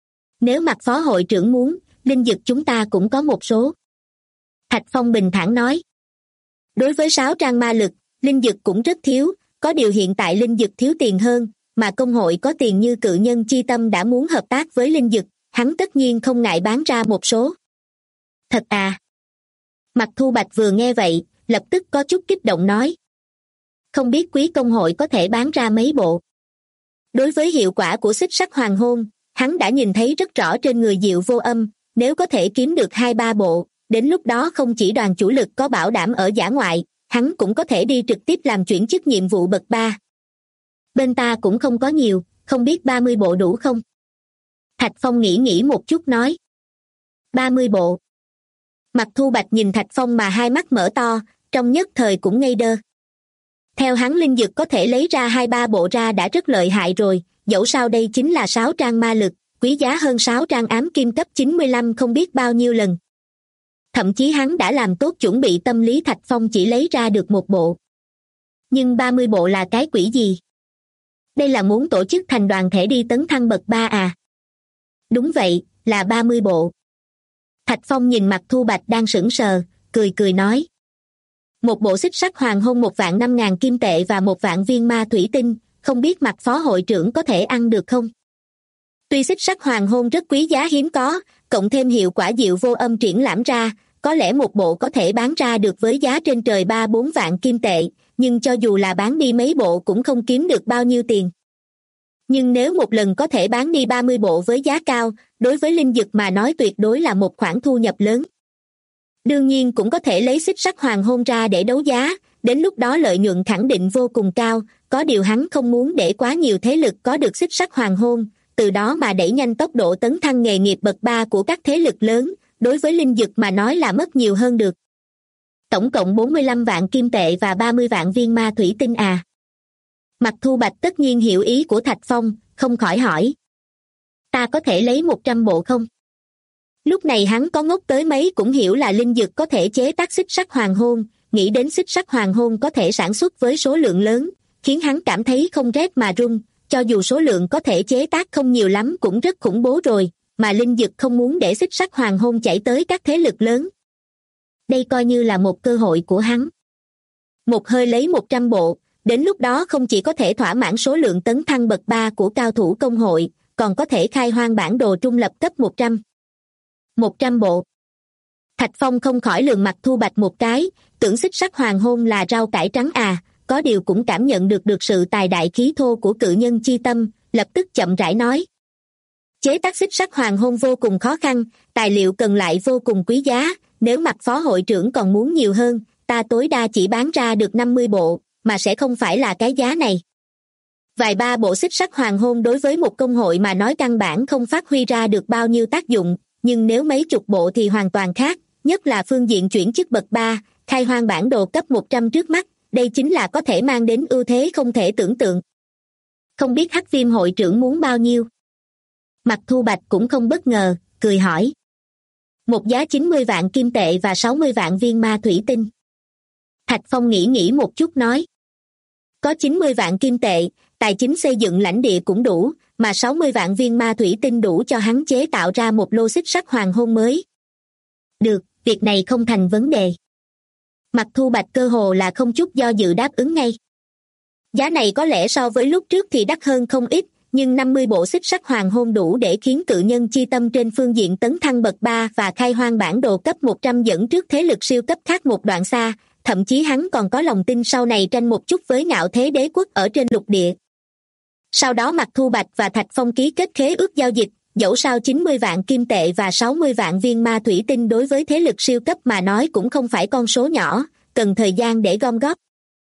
Nếu Mạc phó hội trưởng muốn, linh dực chúng ta cũng có một số. Thạch Phong bình thản nói. Đối với sáo trang ma lực, linh dực cũng rất thiếu, có điều hiện tại linh dực thiếu tiền hơn, mà công hội có tiền như cự nhân chi tâm đã muốn hợp tác với linh dực, hắn tất nhiên không ngại bán ra một số. Thật à? Mạc Thu Bạch vừa nghe vậy, lập tức có chút kích động nói. Không biết quý công hội có thể bán ra mấy bộ. Đối với hiệu quả của xích sắc hoàng hôn, hắn đã nhìn thấy rất rõ trên người Diệu Vô Âm, nếu có thể kiếm được 2-3 bộ, đến lúc đó không chỉ đoàn chủ lực có bảo đảm ở dã ngoại, hắn cũng có thể đi trực tiếp làm chuyển chức nhiệm vụ bậc 3. Bên ta cũng không có nhiều, không biết 30 bộ đủ không? Thạch Phong nghĩ một chút nói. 30 bộ. Mạc Thu Bạch nhìn Thạch Phong mà hai mắt mở to, trong nhất thời cũng ngây đơ. Theo hắn linh dực có thể lấy ra 2-3 bộ ra đã rất lợi hại rồi, dẫu sao đây chính là sáo trang ma lực, quý giá hơn sáo trang ám kim cấp 95 không biết bao nhiêu lần. Thậm chí hắn đã làm tốt chuẩn bị tâm lý Thạch Phong chỉ lấy ra được một bộ. Nhưng 30 bộ là cái quỷ gì? Đây là muốn tổ chức thành đoàn thể đi tấn thăng bậc 3 à? Đúng vậy, là 30 bộ. Thạch Phong nhìn Mạc Thu Bạch đang sững sờ, cười nói. Một bộ xích sắc hoàng hôn 1.500.000 kim tệ và 1.000 viên ma thủy tinh, không biết Mạc phó hội trưởng có thể ăn được không? Tuy xích sắc hoàng hôn rất quý giá hiếm có, cộng thêm hiệu quả Diệu Vô Âm triển lãm ra, có lẽ một bộ có thể bán ra được với giá trên trời 3-4 vạn kim tệ, nhưng cho dù là bán đi mấy bộ cũng không kiếm được bao nhiêu tiền. Nhưng nếu một lần có thể bán đi 30 bộ với giá cao, đối với linh dực mà nói tuyệt đối là một khoản thu nhập lớn. Đương nhiên cũng có thể lấy xích sắc hoàng hôn ra để đấu giá, đến lúc đó lợi nhuận khẳng định vô cùng cao, có điều hắn không muốn để quá nhiều thế lực có được xích sắc hoàng hôn, từ đó mà đẩy nhanh tốc độ tấn thăng nghề nghiệp bậc 3 của các thế lực lớn, đối với linh dực mà nói là mất nhiều hơn được. Tổng cộng 45 vạn kim tệ và 30 vạn viên ma thủy tinh à? Mặc Thu Bạch tất nhiên hiểu ý của Thạch Phong, không khỏi hỏi. Ta có thể lấy 100 bộ không? Lúc này hắn có ngốc tới mấy cũng hiểu là linh dược có thể chế tác xích sắt hoàng hôn, nghĩ đến xích sắt hoàng hôn có thể sản xuất với số lượng lớn, khiến hắn cảm thấy không rét mà run, cho dù số lượng có thể chế tác không nhiều lắm cũng rất khủng bố rồi, mà linh dược không muốn để xích sắt hoàng hôn chảy tới các thế lực lớn. Đây coi như là một cơ hội của hắn. Một hơi lấy 100 bộ, đến lúc đó không chỉ có thể thỏa mãn số lượng tấn thăng bậc 3 của cao thủ công hội, còn có thể khai hoang bản đồ trung lập cấp 100. 100 bộ. Thạch Phong không khỏi lườm Mặc Thu Bạch một cái, tưởng xích sắt hoàng hôn là rau cải trắng à, có điều cũng cảm nhận được sự tài đại khí thô của cự nhân chi tâm, lập tức chậm rãi nói. Chế tác xích sắt hoàng hôn vô cùng khó khăn, tài liệu cần lại vô cùng quý giá, nếu Mặc phó hội trưởng còn muốn nhiều hơn, ta tối đa chỉ bán ra được 50 bộ, mà sẽ không phải là cái giá này. Vài ba bộ xích sắt hoàng hôn đối với một công hội mà nói căn bản không phát huy ra được bao nhiêu tác dụng, nhưng nếu mấy chục bộ thì hoàn toàn khác, nhất là phương diện chuyển chức bậc 3, khai hoang bản đồ cấp 100 trước mắt, đây chính là có thể mang đến ưu thế không thể tưởng tượng. Không biết Hắc Viêm hội trưởng muốn bao nhiêu? Mặc Thu Bạch cũng không bất ngờ, cười hỏi. Một giá 90 vạn kim tệ và 60 vạn viên ma thủy tinh. Thạch Phong nghĩ một chút nói. Có 90 vạn kim tệ, tài chính xây dựng lãnh địa cũng đủ, mà 60 vạn viên ma thủy tinh đủ cho hắn chế tạo ra một lô xích sắt hoàng hôn mới. Được, việc này không thành vấn đề. Mặc Thu Bạch cơ hồ là không chút do dự đáp ứng ngay. Giá này có lẽ so với lúc trước thì đắt hơn không ít, nhưng 50 bộ xích sắt hoàng hôn đủ để khiến cự nhân chi tâm trên phương diện tấn thăng bậc 3 và khai hoang bản đồ cấp 100 dẫn trước thế lực siêu cấp khác một đoạn xa, thậm chí hắn còn có lòng tin sau này tranh một chút với Ngạo Thế Đế quốc ở trên lục địa. Sau đó Mặc Thu Bạch và Thạch Phong ký kết khế ước giao dịch, dẫu sao 90 vạn kim tệ và 60 vạn viên ma thủy tinh đối với thế lực siêu cấp mà nói cũng không phải con số nhỏ, cần thời gian để gom góp.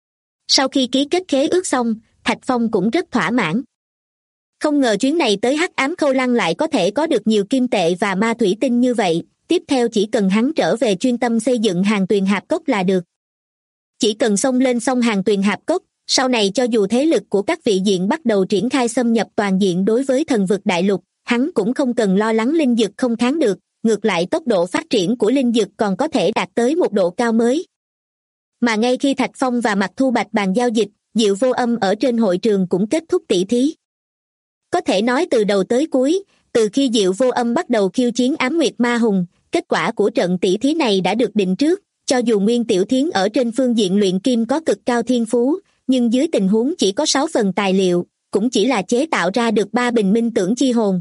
Sau khi ký kết khế ước xong, Thạch Phong cũng rất thỏa mãn. Không ngờ chuyến này tới Hắc Ám Khâu Lăng lại có thể có được nhiều kim tệ và ma thủy tinh như vậy, tiếp theo chỉ cần hắn trở về chuyên tâm xây dựng Hàng Tuyền Hạp Cốc là được. Chỉ cần xông lên sông Hàng Tuyền Hạp Cốc, sau này cho dù thế lực của các vị diện bắt đầu triển khai xâm nhập toàn diện đối với thần vực đại lục, hắn cũng không cần lo lắng linh dược không kháng được, ngược lại tốc độ phát triển của linh dược còn có thể đạt tới một độ cao mới. Mà ngay khi Thạch Phong và Mặc Thu Bạch bàn giao dịch, Diệu Vô Âm ở trên hội trường cũng kết thúc tỷ thí. Có thể nói từ đầu tới cuối, từ khi Diệu Vô Âm bắt đầu khiêu chiến Ám Nguyệt Ma Hùng, kết quả của trận tỷ thí này đã được định trước, cho dù Nguyên Tiểu Thiến ở trên phương diện luyện kim có cực cao thiên phú, nhưng dưới tình huống chỉ có 6 phần tài liệu, cũng chỉ là chế tạo ra được 3 bình minh tưởng chi hồn.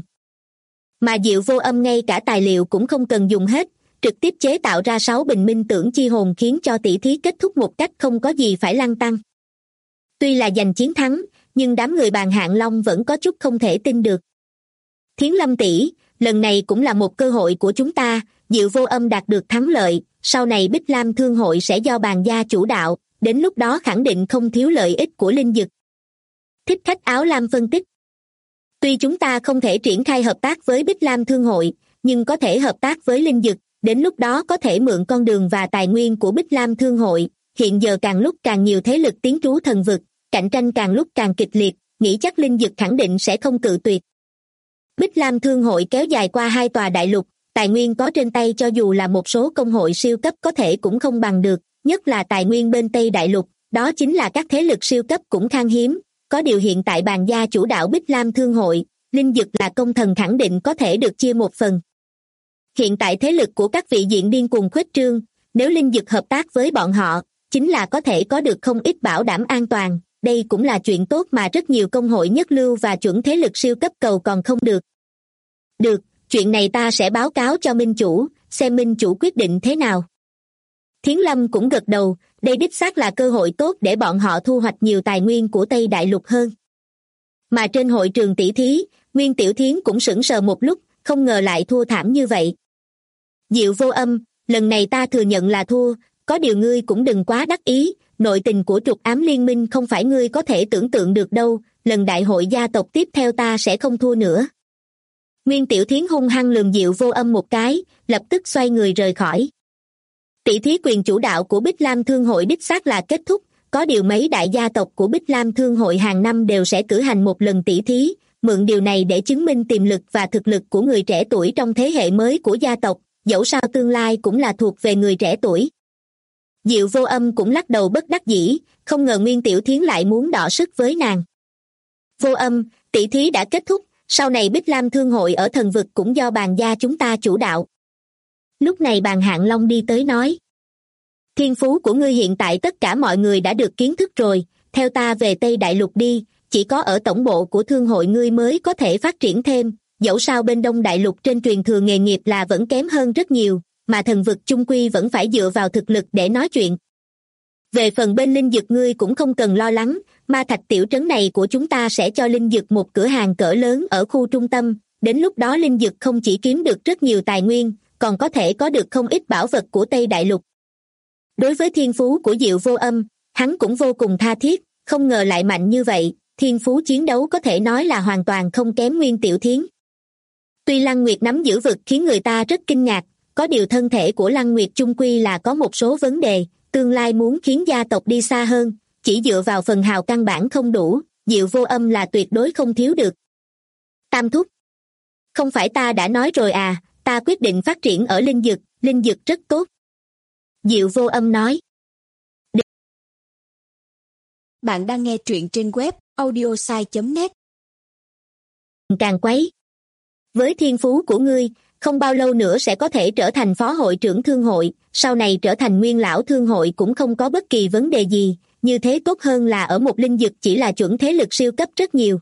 Mà Diệu Vô Âm ngay cả tài liệu cũng không cần dùng hết, trực tiếp chế tạo ra 6 bình minh tưởng chi hồn khiến cho tỷ thí kết thúc một cách không có gì phải lăn tăn. Tuy là giành chiến thắng, nhưng đám người bàn Hạng Long vẫn có chút không thể tin được. Thiến Lâm tỷ, lần này cũng là một cơ hội của chúng ta, Diệu Vô Âm đạt được thắng lợi, sau này Bích Lam Thương hội sẽ do bàn gia chủ đạo, đến lúc đó khẳng định không thiếu lợi ích của linh dược. Thích Khách Áo Lam phân tích. Tuy chúng ta không thể triển khai hợp tác với Bích Lam Thương hội, nhưng có thể hợp tác với linh dược, đến lúc đó có thể mượn con đường và tài nguyên của Bích Lam Thương hội, hiện giờ càng lúc càng nhiều thế lực tiến trú thần vực, cạnh tranh càng lúc càng kịch liệt, nghĩ chắc linh dược khẳng định sẽ không cự tuyệt. Bích Lam Thương hội kéo dài qua 2 tòa đại lục, tài nguyên có trên tay cho dù là một số công hội siêu cấp có thể cũng không bằng được, nhất là tài nguyên bên Tây đại lục, đó chính là các thế lực siêu cấp cũng khan hiếm, có điều hiện tại bàn gia chủ đạo Bích Lam Thương hội, linh dược là công thần khẳng định có thể được chia một phần. Hiện tại thế lực của các vị diện điên cuồng khuếch trương, nếu linh dược hợp tác với bọn họ, chính là có thể có được không ít bảo đảm an toàn, đây cũng là chuyện tốt mà rất nhiều công hội nhất lưu và chuẩn thế lực siêu cấp cầu còn không được. Được, chuyện này ta sẽ báo cáo cho Minh Chủ, xem Minh Chủ quyết định thế nào. Thiến Lâm cũng gật đầu, đây đích xác là cơ hội tốt để bọn họ thu hoạch nhiều tài nguyên của Tây Đại Lục hơn. Mà trên hội trường tỷ thí, Nguyên Tiểu Thiến cũng sững sờ một lúc, không ngờ lại thua thảm như vậy. Diệu Vô Âm, lần này ta thừa nhận là thua, có điều ngươi cũng đừng quá đắc ý, nội tình của trục ám liên minh không phải ngươi có thể tưởng tượng được đâu, lần đại hội gia tộc tiếp theo ta sẽ không thua nữa. Nguyên Tiểu Thiến hung hăng lườm Diệu Vô Âm một cái, lập tức xoay người rời khỏi. Tỷ thí quyền chủ đạo của Bích Lam Thương hội đích xác là kết thúc, có điều mấy đại gia tộc của Bích Lam Thương hội hàng năm đều sẽ cử hành một lần tỷ thí, mượn điều này để chứng minh tiềm lực và thực lực của người trẻ tuổi trong thế hệ mới của gia tộc, dẫu sao tương lai cũng là thuộc về người trẻ tuổi. Diệu Vô Âm cũng lắc đầu bất đắc dĩ, không ngờ Nguyên Tiểu Thiến lại muốn đọ sức với nàng. Vô Âm, tỷ thí đã kết thúc, sau này Bích Lam Thương hội ở thần vực cũng do Bàn gia chúng ta chủ đạo. Lúc này Bàn Hạng Long đi tới nói. Thiên phú của ngươi hiện tại tất cả mọi người đã được kiến thức rồi, theo ta về Tây Đại Lục đi, chỉ có ở tổng bộ của thương hội ngươi mới có thể phát triển thêm, dẫu sao bên Đông Đại Lục trên truyền thừa nghề nghiệp là vẫn kém hơn rất nhiều, mà thần vực chung quy vẫn phải dựa vào thực lực để nói chuyện. Về phần bên linh dược ngươi cũng không cần lo lắng, ma thạch tiểu trấn này của chúng ta sẽ cho linh dược một cửa hàng cỡ lớn ở khu trung tâm, đến lúc đó linh dược không chỉ kiếm được rất nhiều tài nguyên, còn có thể có được không ít bảo vật của Tây Đại Lục. Đối với thiên phú của Diệu Vô Âm, hắn cũng vô cùng tha thiết, không ngờ lại mạnh như vậy, thiên phú chiến đấu có thể nói là hoàn toàn không kém Nguyên Tiểu Thiến. Tuy Lăng Nguyệt nắm giữ vực khiến người ta rất kinh ngạc, có điều thân thể của Lăng Nguyệt chung quy là có một số vấn đề, tương lai muốn khiến gia tộc đi xa hơn, chỉ dựa vào phần hào căn bản không đủ, Diệu Vô Âm là tuyệt đối không thiếu được. Tam thúc, không phải ta đã nói rồi à, ta quyết định phát triển ở linh dược rất tốt. Diệu Vô Âm nói. Bạn đang nghe truyện trên web audiosai.net. Càng quấy. Với thiên phú của ngươi, không bao lâu nữa sẽ có thể trở thành phó hội trưởng thương hội, sau này trở thành nguyên lão thương hội cũng không có bất kỳ vấn đề gì, như thế tốt hơn là ở một linh dược chỉ là chuẩn thế lực siêu cấp rất nhiều.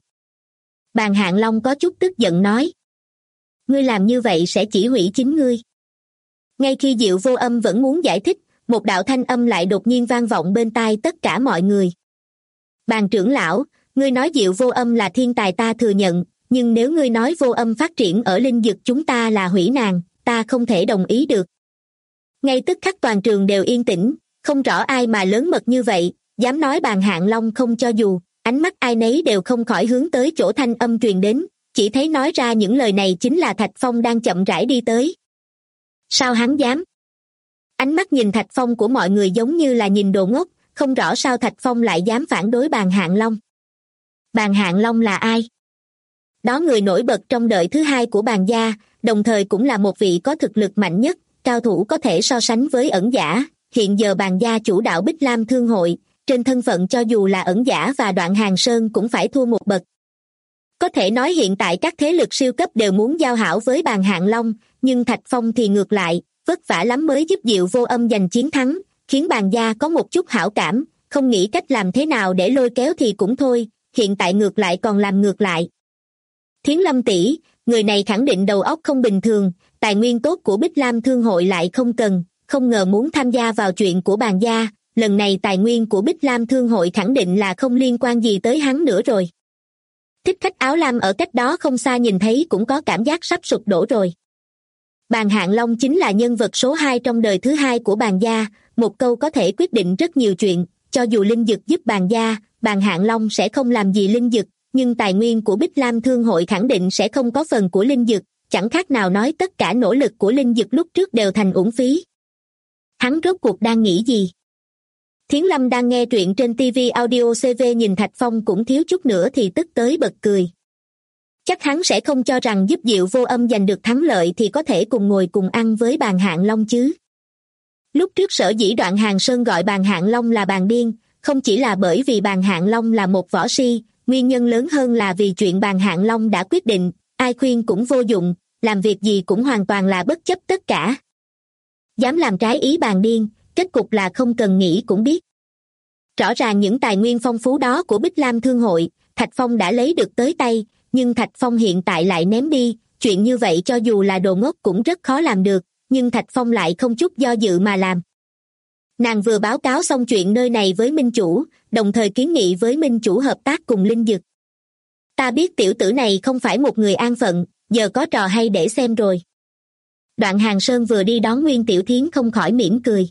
Bàn Hạng Long có chút tức giận nói. Ngươi làm như vậy sẽ chỉ hủy chính ngươi. Ngay khi Diệu Vô Âm vẫn muốn giải thích, một đạo thanh âm lại đột nhiên vang vọng bên tai tất cả mọi người. Bàn trưởng lão, ngươi nói Diệu Vô Âm là thiên tài ta thừa nhận, nhưng nếu ngươi nói Vô Âm phát triển ở linh dược chúng ta là hủy nàng, ta không thể đồng ý được. Ngay tức khắc toàn trường đều yên tĩnh, không rõ ai mà lớn mật như vậy, dám nói Bàn Hạng Long không cho dù, ánh mắt ai nấy đều không khỏi hướng tới chỗ thanh âm truyền đến, chỉ thấy nói ra những lời này chính là Thạch Phong đang chậm rãi đi tới. Sao hắn dám? Ánh mắt nhìn Thạch Phong của mọi người giống như là nhìn đồ ngốc, không rõ sao Thạch Phong lại dám phản đối Bàn Hạng Long. Bàn Hạng Long là ai? Đó người nổi bật trong đời thứ hai của Bàn gia, đồng thời cũng là một vị có thực lực mạnh nhất, cao thủ có thể so sánh với ẩn giả. Hiện giờ Bàn gia chủ đạo Bích Lam Thương hội, trên thân phận cho dù là ẩn giả và Đoạn Hàng Sơn cũng phải thua một bậc. Có thể nói hiện tại các thế lực siêu cấp đều muốn giao hảo với Bàn Hạng Long, nhưng Thạch Phong thì ngược lại, vất vả lắm mới giúp Diệu Vô Âm giành chiến thắng, khiến Bàn gia có một chút hảo cảm, không nghĩ cách làm thế nào để lôi kéo thì cũng thôi, hiện tại ngược lại còn làm ngược lại. Thiến Lâm tỷ, người này khẳng định đầu óc không bình thường, tài nguyên tốt của Bích Lam Thương hội lại không cần, không ngờ muốn tham gia vào chuyện của Bàn gia, lần này tài nguyên của Bích Lam Thương hội khẳng định là không liên quan gì tới hắn nữa rồi. Thích khách áo lam ở cách đó không xa nhìn thấy cũng có cảm giác sắp sụp đổ rồi. Bàn Hạng Long chính là nhân vật số 2 trong đời thứ hai của Bàn gia, một câu có thể quyết định rất nhiều chuyện, cho dù linh dược giúp Bàn gia, Bàn Hạng Long sẽ không làm gì linh dược, nhưng tài nguyên của Bích Lam Thương hội khẳng định sẽ không có phần của linh dược, chẳng khác nào nói tất cả nỗ lực của linh dược lúc trước đều thành uổng phí. Hắn rốt cuộc đang nghĩ gì? Thiến Lâm đang nghe truyện trên TV Audio CV nhìn Thạch Phong cũng thiếu chút nữa thì tức tới bật cười. Chắc hắn sẽ không cho rằng giúp Diệu Vô Âm giành được thắng lợi thì có thể cùng ngồi cùng ăn với Bàn Hạng Long chứ. Lúc trước sở dĩ Đoạn Hàng Sơn gọi Bàn Hạng Long là Bàn Điên, không chỉ là bởi vì Bàn Hạng Long là một võ si, nguyên nhân lớn hơn là vì chuyện Bàn Hạng Long đã quyết định, ai khuyên cũng vô dụng, làm việc gì cũng hoàn toàn là bất chấp tất cả. Dám làm trái ý Bàn Điên, kết cục là không cần nghĩ cũng biết. Rõ ràng những tài nguyên phong phú đó của Bích Lam Thương hội, Thạch Phong đã lấy được tới tay, nhưng Thạch Phong hiện tại lại ném đi, chuyện như vậy cho dù là đồ ngốc cũng rất khó làm được, nhưng Thạch Phong lại không chút do dự mà làm. Nàng vừa báo cáo xong chuyện nơi này với Minh Chủ, đồng thời kiến nghị với Minh Chủ hợp tác cùng linh dược. Ta biết tiểu tử này không phải một người an phận, giờ có trò hay để xem rồi. Đoạn Hàng Sơn vừa đi đón Nguyên Tiểu Thiến không khỏi mỉm cười.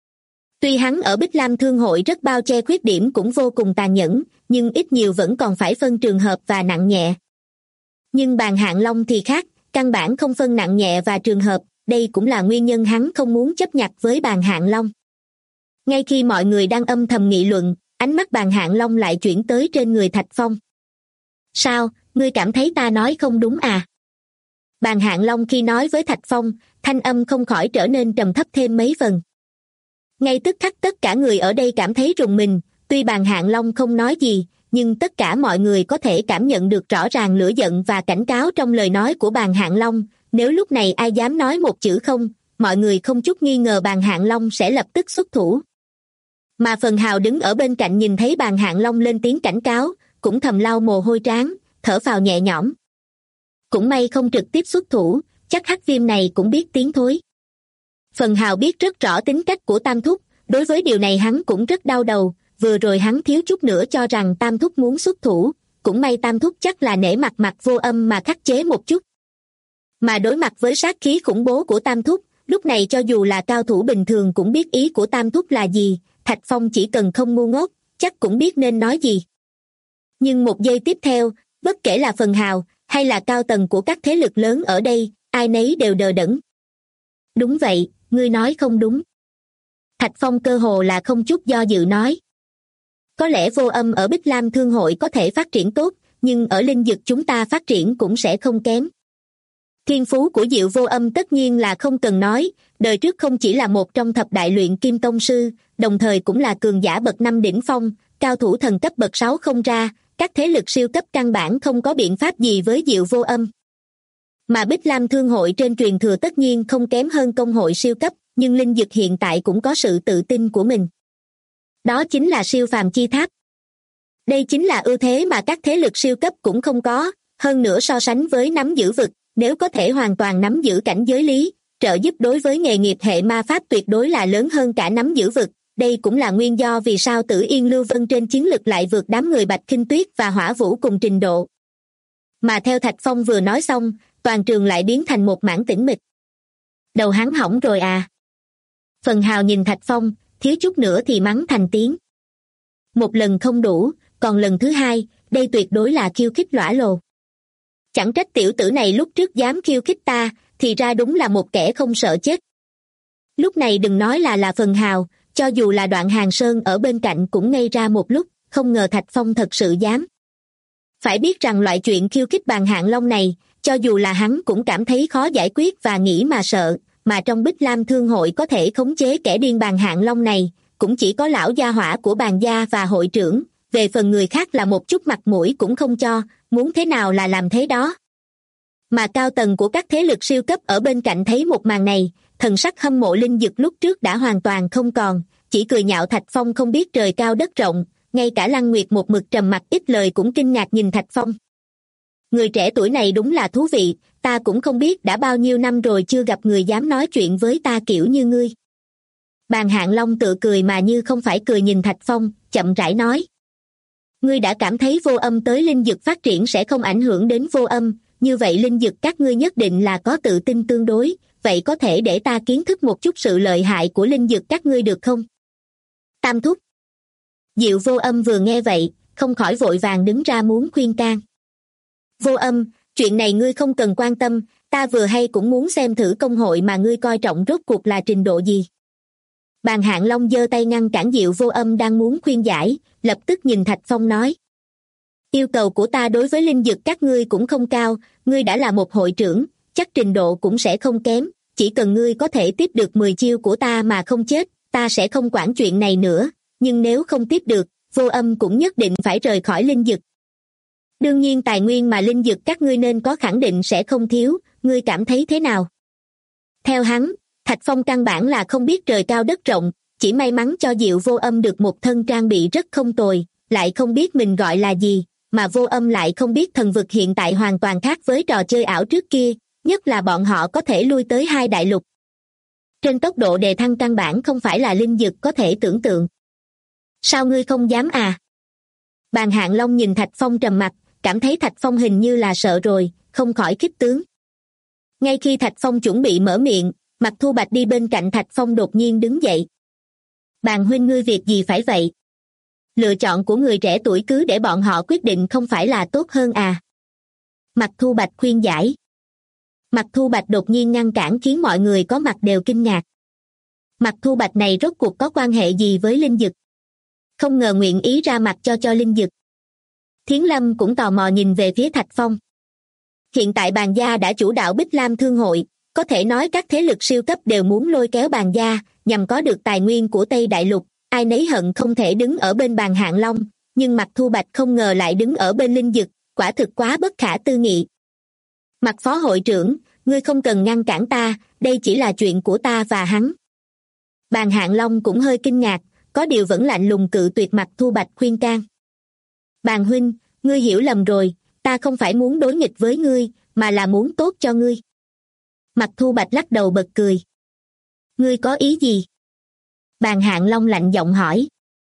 Tuy hắn ở Bích Lam Thương hội rất bao che khuyết điểm cũng vô cùng tàn nhẫn, nhưng ít nhiều vẫn còn phải phân trường hợp và nặng nhẹ. Nhưng Bàn Hạng Long thì khác, căn bản không phân nặng nhẹ và trường hợp, đây cũng là nguyên nhân hắn không muốn chấp nhặt với Bàn Hạng Long. Ngay khi mọi người đang âm thầm nghị luận, ánh mắt Bàn Hạng Long lại chuyển tới trên người Thạch Phong. Sao, ngươi cảm thấy ta nói không đúng à? Bàn Hạng Long khi nói với Thạch Phong, thanh âm không khỏi trở nên trầm thấp thêm mấy phần. Ngay tức khắc tất cả người ở đây cảm thấy rùng mình, tuy Bàn Hạng Long không nói gì, nhưng tất cả mọi người có thể cảm nhận được rõ ràng lửa giận và cảnh cáo trong lời nói của Bàn Hạng Long. Nếu lúc này ai dám nói một chữ không, mọi người không chút nghi ngờ Bàn Hạng Long sẽ lập tức xuất thủ. Mà Phần Hào đứng ở bên cạnh nhìn thấy Bàn Hạng Long lên tiếng cảnh cáo, cũng thầm lau mồ hôi trán, thở phào nhẹ nhõm. Cũng may không trực tiếp xuất thủ, chắc Hắc Viêm này cũng biết tiếng thối. Phần Hào biết rất rõ tính cách của Tam Thúc, đối với điều này hắn cũng rất đau đầu, vừa rồi hắn thiếu chút nữa cho rằng Tam Thúc muốn xuất thủ, cũng may Tam Thúc chắc là nể mặt Vô Âm mà khắc chế một chút. Mà đối mặt với sát khí khủng bố của Tam Thúc, lúc này cho dù là cao thủ bình thường cũng biết ý của Tam Thúc là gì, Thạch Phong chỉ cần không ngu ngốc, chắc cũng biết nên nói gì. Nhưng một giây tiếp theo, bất kể là Phần Hào, hay là cao tầng của các thế lực lớn ở đây, ai nấy đều đờ đẫn. Đúng vậy, ngươi nói không đúng. Thạch Phong cơ hồ là không chút do dự nói. Có lẽ Vô Âm ở Bích Lam Thương hội có thể phát triển tốt, nhưng ở linh dực chúng ta phát triển cũng sẽ không kém. Thiên phú của Diệu Vô Âm tất nhiên là không cần nói, đời trước không chỉ là một trong thập đại luyện kim tông sư, đồng thời cũng là cường giả bậc 5 đỉnh phong, cao thủ thần cấp bậc 6 không ra, các thế lực siêu cấp căn bản không có biện pháp gì với Diệu Vô Âm. Mà Bích Lam Thương hội trên truyền thừa tất nhiên không kém hơn công hội siêu cấp, nhưng linh dực hiện tại cũng có sự tự tin của mình. Đó chính là siêu phàm chi tháp. Đây chính là ưu thế mà các thế lực siêu cấp cũng không có, hơn nữa so sánh với nắm giữ vực, nếu có thể hoàn toàn nắm giữ cảnh giới lý, trợ giúp đối với nghề nghiệp hệ ma pháp tuyệt đối là lớn hơn cả nắm giữ vực. Đây cũng là nguyên do vì sao Tử Yên Lưu Vân trên chiến lực lại vượt đám người Bạch Khinh Tuyết và Hỏa Vũ cùng trình độ. Mà theo Thạch Phong vừa nói xong, toàn trường lại biến thành một mảng tĩnh mịch. Đầu hắn hỏng rồi à? Phần Hào nhìn Thạch Phong, thiếu chút nữa thì mắng thành tiếng. Một lần không đủ, còn lần thứ hai, đây tuyệt đối là khiêu khích lõa lồ. Chẳng trách tiểu tử này lúc trước dám khiêu khích ta, thì ra đúng là một kẻ không sợ chết. Lúc này đừng nói là Phần Hào, cho dù là Đoạn Hàng Sơn ở bên cạnh cũng ngây ra một lúc, không ngờ Thạch Phong thật sự dám. Phải biết rằng loại chuyện khiêu khích Bàn Hạng Long này, cho dù là hắn cũng cảm thấy khó giải quyết và nghĩ mà sợ, mà trong Bích Lam Thương hội có thể khống chế kẻ điên Bàn Hạng Long này, cũng chỉ có lão gia hỏa của Bàn gia và hội trưởng, về phần người khác là một chút mặt mũi cũng không cho, muốn thế nào là làm thế đó. Mà cao tầng của các thế lực siêu cấp ở bên cạnh thấy một màn này, thần sắc hâm mộ linh dực lúc trước đã hoàn toàn không còn, chỉ cười nhạo Thạch Phong không biết trời cao đất rộng, ngay cả Lăng Nguyệt một mực trầm mặc ít lời cũng kinh ngạc nhìn Thạch Phong. Người trẻ tuổi này đúng là thú vị, ta cũng không biết đã bao nhiêu năm rồi chưa gặp người dám nói chuyện với ta kiểu như ngươi. Bàn Hạng Long tự cười mà như không phải cười nhìn Thạch Phong, chậm rãi nói. Ngươi đã cảm thấy Vô Âm tới linh dực phát triển sẽ không ảnh hưởng đến Vô Âm, như vậy linh dực các ngươi nhất định là có tự tin tương đối, vậy có thể để ta kiến thức một chút sự lợi hại của linh dực các ngươi được không? Tam Thúc. Diệu Vô Âm vừa nghe vậy, không khỏi vội vàng đứng ra muốn khuyên can. Vô Âm, chuyện này ngươi không cần quan tâm, ta vừa hay cũng muốn xem thử công hội mà ngươi coi trọng rốt cuộc là trình độ gì. Bàn Hạng Long giơ tay ngăn cản Diệu Vô Âm đang muốn khuyên giải, lập tức nhìn Thạch Phong nói. Yêu cầu của ta đối với linh dực các ngươi cũng không cao, ngươi đã là một hội trưởng, chắc trình độ cũng sẽ không kém, chỉ cần ngươi có thể tiếp được 10 chiêu của ta mà không chết, ta sẽ không quản chuyện này nữa, nhưng nếu không tiếp được, Vô Âm cũng nhất định phải rời khỏi linh dực. Đương nhiên tài nguyên mà linh dực các ngươi nên có khẳng định sẽ không thiếu, ngươi cảm thấy thế nào? Theo hắn, Thạch Phong căn bản là không biết trời cao đất rộng, chỉ may mắn cho Diệu Vô Âm được một thân trang bị rất không tồi, lại không biết mình gọi là gì, mà Vô Âm lại không biết thần vực hiện tại hoàn toàn khác với trò chơi ảo trước kia, nhất là bọn họ có thể lui tới 2 đại lục. Trên tốc độ đề thăng căn bản không phải là linh dực có thể tưởng tượng. Sao ngươi không dám à? Bàn Hạng Long nhìn Thạch Phong trầm mặt, cảm thấy Thạch Phong hình như là sợ rồi, không khỏi khích tướng. Ngay khi Thạch Phong chuẩn bị mở miệng, Mạc Thu Bạch đi bên cạnh Thạch Phong đột nhiên đứng dậy. Bàn huynh ngươi việc gì phải vậy? Lựa chọn của người trẻ tuổi cứ để bọn họ quyết định không phải là tốt hơn à? Mạc Thu Bạch khuyên giải. Mặt Thu Bạch đột nhiên ngăn cản khiến mọi người có mặt đều kinh ngạc. Mặt Thu Bạch này rốt cuộc có quan hệ gì với Linh Dực? Không ngờ nguyện ý ra mặt cho Linh Dực. Thiến Lâm cũng tò mò nhìn về phía Thạch Phong. Hiện tại Bàn Gia đã chủ đạo Bích Lam Thương hội, có thể nói các thế lực siêu cấp đều muốn lôi kéo Bàn Gia, nhằm có được tài nguyên của Tây Đại Lục, ai nấy hận không thể đứng ở bên Bàn Hạng Long, nhưng Mặt Thu Bạch không ngờ lại đứng ở bên Linh Dực, quả thực quá bất khả tư nghị. Mặt phó hội trưởng, ngươi không cần ngăn cản ta, đây chỉ là chuyện của ta và hắn. Bàn Hạng Long cũng hơi kinh ngạc, có điều vẫn lạnh lùng cự tuyệt Mặt Thu Bạch khuyên can. Bàn huynh, ngươi hiểu lầm rồi, ta không phải muốn đối nghịch với ngươi, mà là muốn tốt cho ngươi. Mặt Thu Bạch lắc đầu bật cười. Ngươi có ý gì? Bàn Hạng Long lạnh giọng hỏi.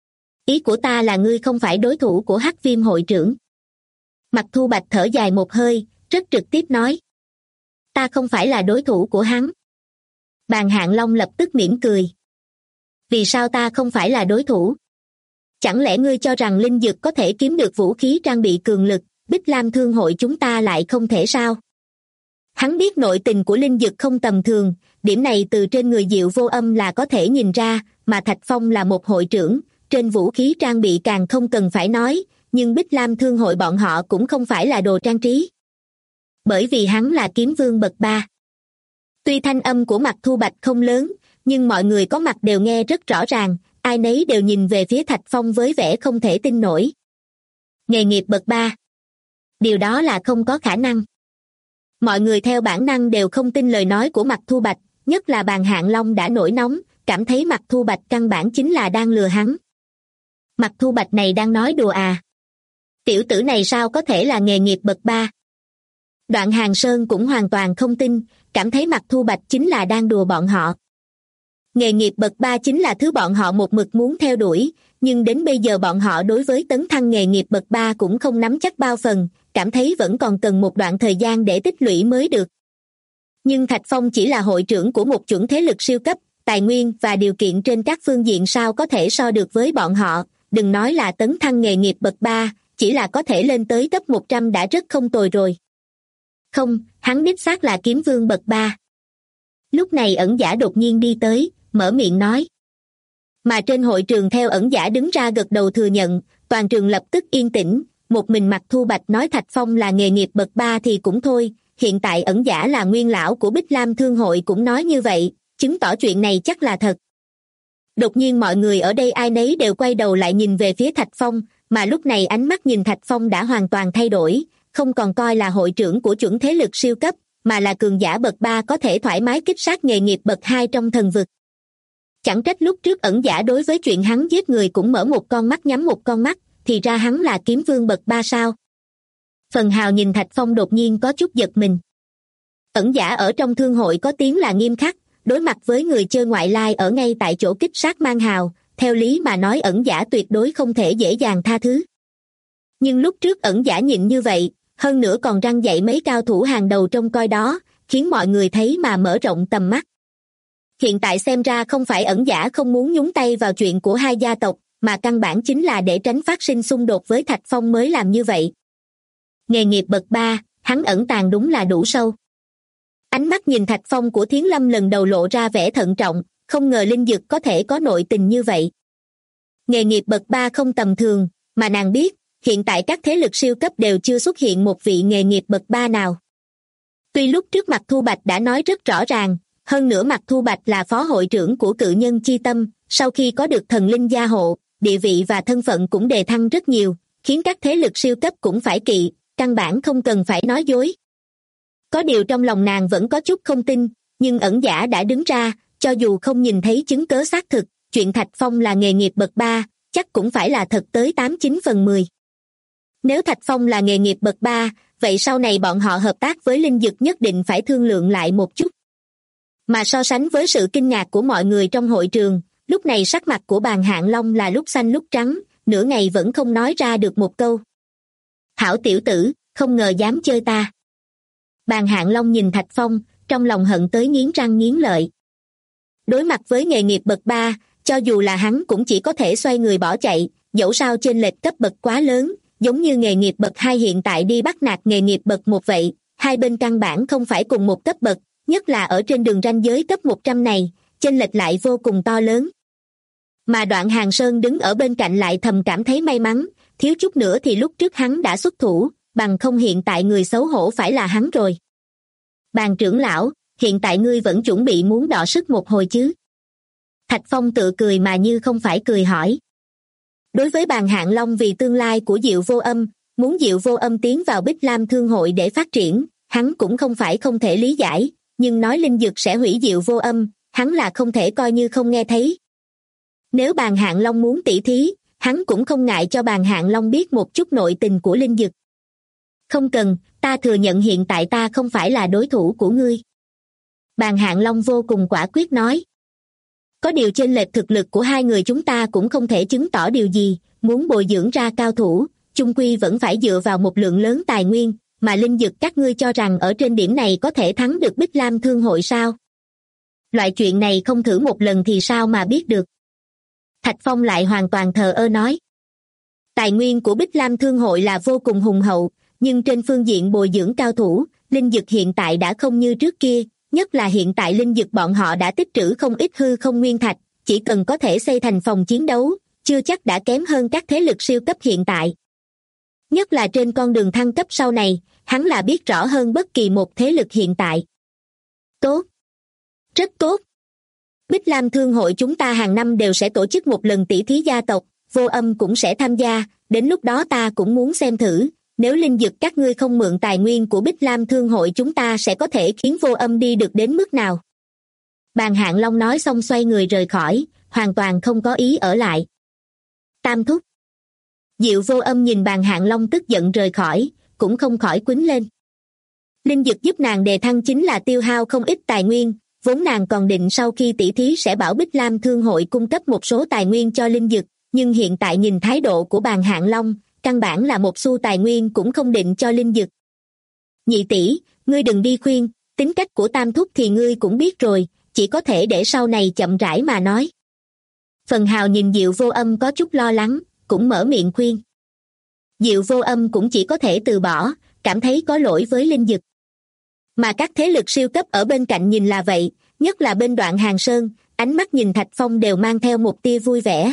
Ý của ta là ngươi không phải đối thủ của Hắc Viêm hội trưởng. Mặt Thu Bạch thở dài một hơi, rất trực tiếp nói. Ta không phải là đối thủ của hắn. Bàn Hạng Long lập tức mỉm cười. Vì sao ta không phải là đối thủ? Chẳng lẽ ngươi cho rằng Linh Dực có thể kiếm được vũ khí trang bị cường lực, Bích Lam Thương hội chúng ta lại không thể sao? Hắn biết nội tình của Linh Dực không tầm thường, điểm này từ trên người Diệu Vô Âm là có thể nhìn ra, mà Thạch Phong là một hội trưởng, trên vũ khí trang bị càng không cần phải nói, nhưng Bích Lam Thương hội bọn họ cũng không phải là đồ trang trí. Bởi vì hắn là kiếm vương bậc 3. Tuy thanh âm của Mặt Thu Bạch không lớn, nhưng mọi người có mặt đều nghe rất rõ ràng, ai nấy đều nhìn về phía Thạch Phong với vẻ không thể tin nổi. Nghề nghiệp bậc 3. Điều đó là không có khả năng. Mọi người theo bản năng đều không tin lời nói của Mặt Thu Bạch, nhất là Bàn Hạng Long đã nổi nóng, cảm thấy Mặt Thu Bạch căn bản chính là đang lừa hắn. Mặt Thu Bạch này đang nói đùa à? Tiểu tử này sao có thể là nghề nghiệp bậc 3? Đoạn Hàng Sơn cũng hoàn toàn không tin, cảm thấy Mặt Thu Bạch chính là đang đùa bọn họ. Nghề nghiệp bậc 3 chính là thứ bọn họ một mực muốn theo đuổi, nhưng đến bây giờ bọn họ đối với tấn thăng nghề nghiệp bậc 3 cũng không nắm chắc bao phần, cảm thấy vẫn còn cần một đoạn thời gian để tích lũy mới được. Nhưng Thạch Phong chỉ là hội trưởng của một chuẩn thế lực siêu cấp, tài nguyên và điều kiện trên các phương diện sao có thể so được với bọn họ, đừng nói là tấn thăng nghề nghiệp bậc 3, chỉ là có thể lên tới cấp 100 đã rất không tồi rồi. Không, hắn đích xác là kiếm vương bậc 3. Lúc này ẩn giả đột nhiên đi tới, mở miệng nói. Mà trên hội trường theo ẩn giả đứng ra gật đầu thừa nhận, toàn trường lập tức yên tĩnh, một mình Mặt Thu Bạch nói Thạch Phong là nghề nghiệp bậc 3 thì cũng thôi, hiện tại ẩn giả là nguyên lão của Bích Lam Thương hội cũng nói như vậy, chứng tỏ chuyện này chắc là thật. Đột nhiên mọi người ở đây ai nấy đều quay đầu lại nhìn về phía Thạch Phong, mà lúc này ánh mắt nhìn Thạch Phong đã hoàn toàn thay đổi, không còn coi là hội trưởng của chuẩn thế lực siêu cấp, mà là cường giả bậc 3 có thể thoải mái kích sát nghề nghiệp bậc 2 trong thần vực. Chẳng trách lúc trước ẩn giả đối với chuyện hắn giết người cũng mở một con mắt nhắm một con mắt, thì ra hắn là kiếm vương bậc 3 sao. Phần Hào nhìn Thạch Phong đột nhiên có chút giật mình. Ẩn giả ở trong thương hội có tiếng là nghiêm khắc, đối mặt với người chơi ngoại lai ở ngay tại chỗ kích sát Mang Hào, theo lý mà nói ẩn giả tuyệt đối không thể dễ dàng tha thứ. Nhưng lúc trước ẩn giả nhịn như vậy, hơn nữa còn răng dạy mấy cao thủ hàng đầu trông coi đó, khiến mọi người thấy mà mở rộng tầm mắt. Hiện tại xem ra không phải ẩn giả không muốn nhúng tay vào chuyện của hai gia tộc, mà căn bản chính là để tránh phát sinh xung đột với Thạch Phong mới làm như vậy. Nghề nghiệp bậc 3, hắn ẩn tàng đúng là đủ sâu. Ánh mắt nhìn Thạch Phong của Thiến Lâm lần đầu lộ ra vẻ thận trọng, không ngờ Linh Dực có thể có nội tình như vậy. Nghề nghiệp bậc 3 không tầm thường, mà nàng biết, hiện tại các thế lực siêu cấp đều chưa xuất hiện một vị nghề nghiệp bậc 3 nào. Tuy lúc trước Mặt Thu Bạch đã nói rất rõ ràng, hơn nữa Mặt Thu Bạch là phó hội trưởng của Cự Nhân Chi Tâm, sau khi có được thần linh gia hộ, địa vị và thân phận cũng đề thăng rất nhiều, khiến các thế lực siêu cấp cũng phải kỵ, căn bản không cần phải nói dối. Có điều trong lòng nàng vẫn có chút không tin, nhưng ẩn giả đã đứng ra, cho dù không nhìn thấy chứng cớ xác thực, chuyện Thạch Phong là nghề nghiệp bậc 3, chắc cũng phải là thật tới 89 phần 10. Nếu Thạch Phong là nghề nghiệp bậc 3, vậy sau này bọn họ hợp tác với Linh Dực nhất định phải thương lượng lại một chút. Mà so sánh với sự kinh ngạc của mọi người trong hội trường, lúc này sắc mặt của Bàn Hạng Long là lúc xanh lúc trắng, nửa ngày vẫn không nói ra được một câu. Hảo tiểu tử, không ngờ dám chơi ta. Bàn Hạng Long nhìn Thạch Phong, trong lòng hận tới nghiến răng nghiến lợi. Đối mặt với nghề nghiệp bậc 3, cho dù là hắn cũng chỉ có thể xoay người bỏ chạy, dẫu sao chênh lệch cấp bậc quá lớn, giống như nghề nghiệp bậc 2 hiện tại đi bắt nạt nghề nghiệp bậc 1 vậy, hai bên căn bản không phải cùng một cấp bậc, nhất là ở trên đường ranh giới cấp 100 này, chênh lệch lại vô cùng to lớn. Mà Đoạn Hàn Sơn đứng ở bên cạnh lại thầm cảm thấy may mắn, thiếu chút nữa thì lúc trước hắn đã xuất thủ, bằng không hiện tại người xấu hổ phải là hắn rồi. Bàn trưởng lão, hiện tại ngươi vẫn chuẩn bị muốn đọ sức một hồi chứ? Thạch Phong tự cười mà như không phải cười hỏi. Đối với Bàn Hạn Long vì tương lai của Diệu Vô Âm, muốn Diệu Vô Âm tiến vào Bích Lam Thương hội để phát triển, hắn cũng không phải không thể lý giải, nhưng nói linh dược sẽ hủy Diệu Vô Âm, hắn là không thể coi như không nghe thấy. Nếu Bàn Hạn Long muốn tỉ thí, hắn cũng không ngại cho Bàn Hạn Long biết một chút nội tình của linh dược. Không cần, ta thừa nhận hiện tại ta không phải là đối thủ của ngươi. Bàn Hạn Long vô cùng quả quyết nói. Có điều chênh lệch thực lực của hai người chúng ta cũng không thể chứng tỏ điều gì, muốn bồi dưỡng ra cao thủ, chung quy vẫn phải dựa vào một lượng lớn tài nguyên, mà linh dược các ngươi cho rằng ở trên điểm này có thể thắng được Bích Lam Thương hội sao? Loại chuyện này không thử một lần thì sao mà biết được? Thạch Phong lại hoàn toàn thờ ơ nói. Tài nguyên của Bích Lam Thương hội là vô cùng hùng hậu, nhưng trên phương diện bồi dưỡng cao thủ, linh dược hiện tại đã không như trước kia, nhất là hiện tại linh dược bọn họ đã tích trữ không ít hư không nguyên thạch, chỉ cần có thể xây thành phòng chiến đấu, chưa chắc đã kém hơn các thế lực siêu cấp hiện tại. Nhất là trên con đường thăng cấp sau này, hắn là biết rõ hơn bất kỳ một thế lực hiện tại. Tốt. Rất tốt. Bích Lam Thương hội chúng ta hàng năm đều sẽ tổ chức một lần tỷ thí gia tộc, Vô Âm cũng sẽ tham gia, đến lúc đó ta cũng muốn xem thử, nếu linh dược các ngươi không mượn tài nguyên của Bích Lam Thương hội chúng ta sẽ có thể khiến Vô Âm đi được đến mức nào. Bàn Hạn Long nói xong xoay người rời khỏi, hoàn toàn không có ý ở lại. Tam thúc. Diệu Vô Âm nhìn Bàn Hạn Long tức giận rời khỏi, cũng không khỏi quýnh lên. Linh dược giúp nàng đề thăng chính là tiêu hao không ít tài nguyên, vốn nàng còn định sau khi tỷ thí sẽ bảo Bích Lam Thương hội cung cấp một số tài nguyên cho linh dược, nhưng hiện tại nhìn thái độ của Bàn Hạn Long, căn bản là một xu tài nguyên cũng không định cho linh dược. Nhị tỷ, ngươi đừng đi khuyên, tính cách của Tam thúc thì ngươi cũng biết rồi, chỉ có thể để sau này chậm rãi mà nói. Phần Hào nhìn Diệu Vô Âm có chút lo lắng, cũng mở miệng khuyên. Diệu Vô Âm cũng chỉ có thể từ bỏ, cảm thấy có lỗi với linh dược. Mà các thế lực siêu cấp ở bên cạnh nhìn là vậy, nhất là bên Đoạn Hàn Sơn, ánh mắt nhìn Thạch Phong đều mang theo một tia vui vẻ.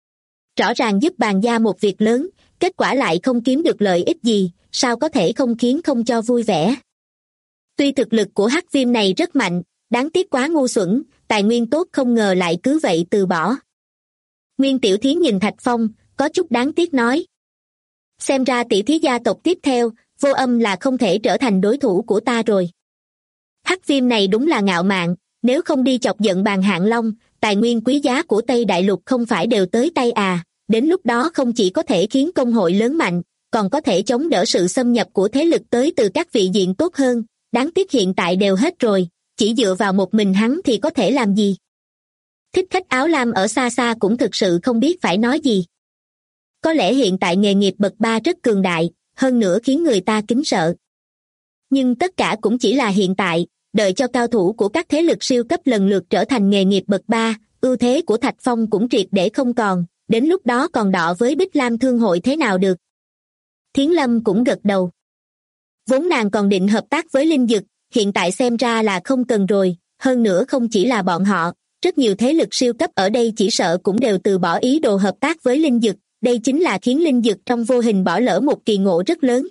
Rõ ràng giúp Bàn gia một việc lớn, kết quả lại không kiếm được lợi ích gì, sao có thể không khiến không cho vui vẻ. Tuy thực lực của Hắc Viêm này rất mạnh, đáng tiếc quá ngu xuẩn, tài nguyên tốt không ngờ lại cứ vậy từ bỏ. Nguyên Tiểu Thiến nhìn Thạch Phong, có chút đáng tiếc nói. Xem ra tỷ thí gia tộc tiếp theo, Vô Âm là không thể trở thành đối thủ của ta rồi. Hắc Viêm này đúng là ngạo mạn, nếu không đi chọc giận Bàn Hạn Long, tài nguyên quý giá của Tây Đại Lục không phải đều tới tay à, đến lúc đó không chỉ có thể khiến công hội lớn mạnh, còn có thể chống đỡ sự xâm nhập của thế lực tới từ các vị diện tốt hơn, đáng tiếc hiện tại đều hết rồi, chỉ dựa vào một mình hắn thì có thể làm gì. Thích Khách áo lam ở xa xa cũng thực sự không biết phải nói gì. Có lẽ hiện tại nghề nghiệp bậc 3 rất cường đại, hơn nữa khiến người ta kính sợ. Nhưng tất cả cũng chỉ là hiện tại, đợi cho cao thủ của các thế lực siêu cấp lần lượt trở thành nghề nghiệp bậc 3, ưu thế của Thạch Phong cũng triệt để không còn, đến lúc đó còn đọ với Bích Lam Thương hội thế nào được. Thiến Lâm cũng gật đầu. Vốn nàng còn định hợp tác với Linh Dực, hiện tại xem ra là không cần rồi, hơn nữa không chỉ là bọn họ, rất nhiều thế lực siêu cấp ở đây chỉ sợ cũng đều từ bỏ ý đồ hợp tác với Linh Dực, đây chính là khiến Linh Dực trong vô hình bỏ lỡ một kỳ ngộ rất lớn.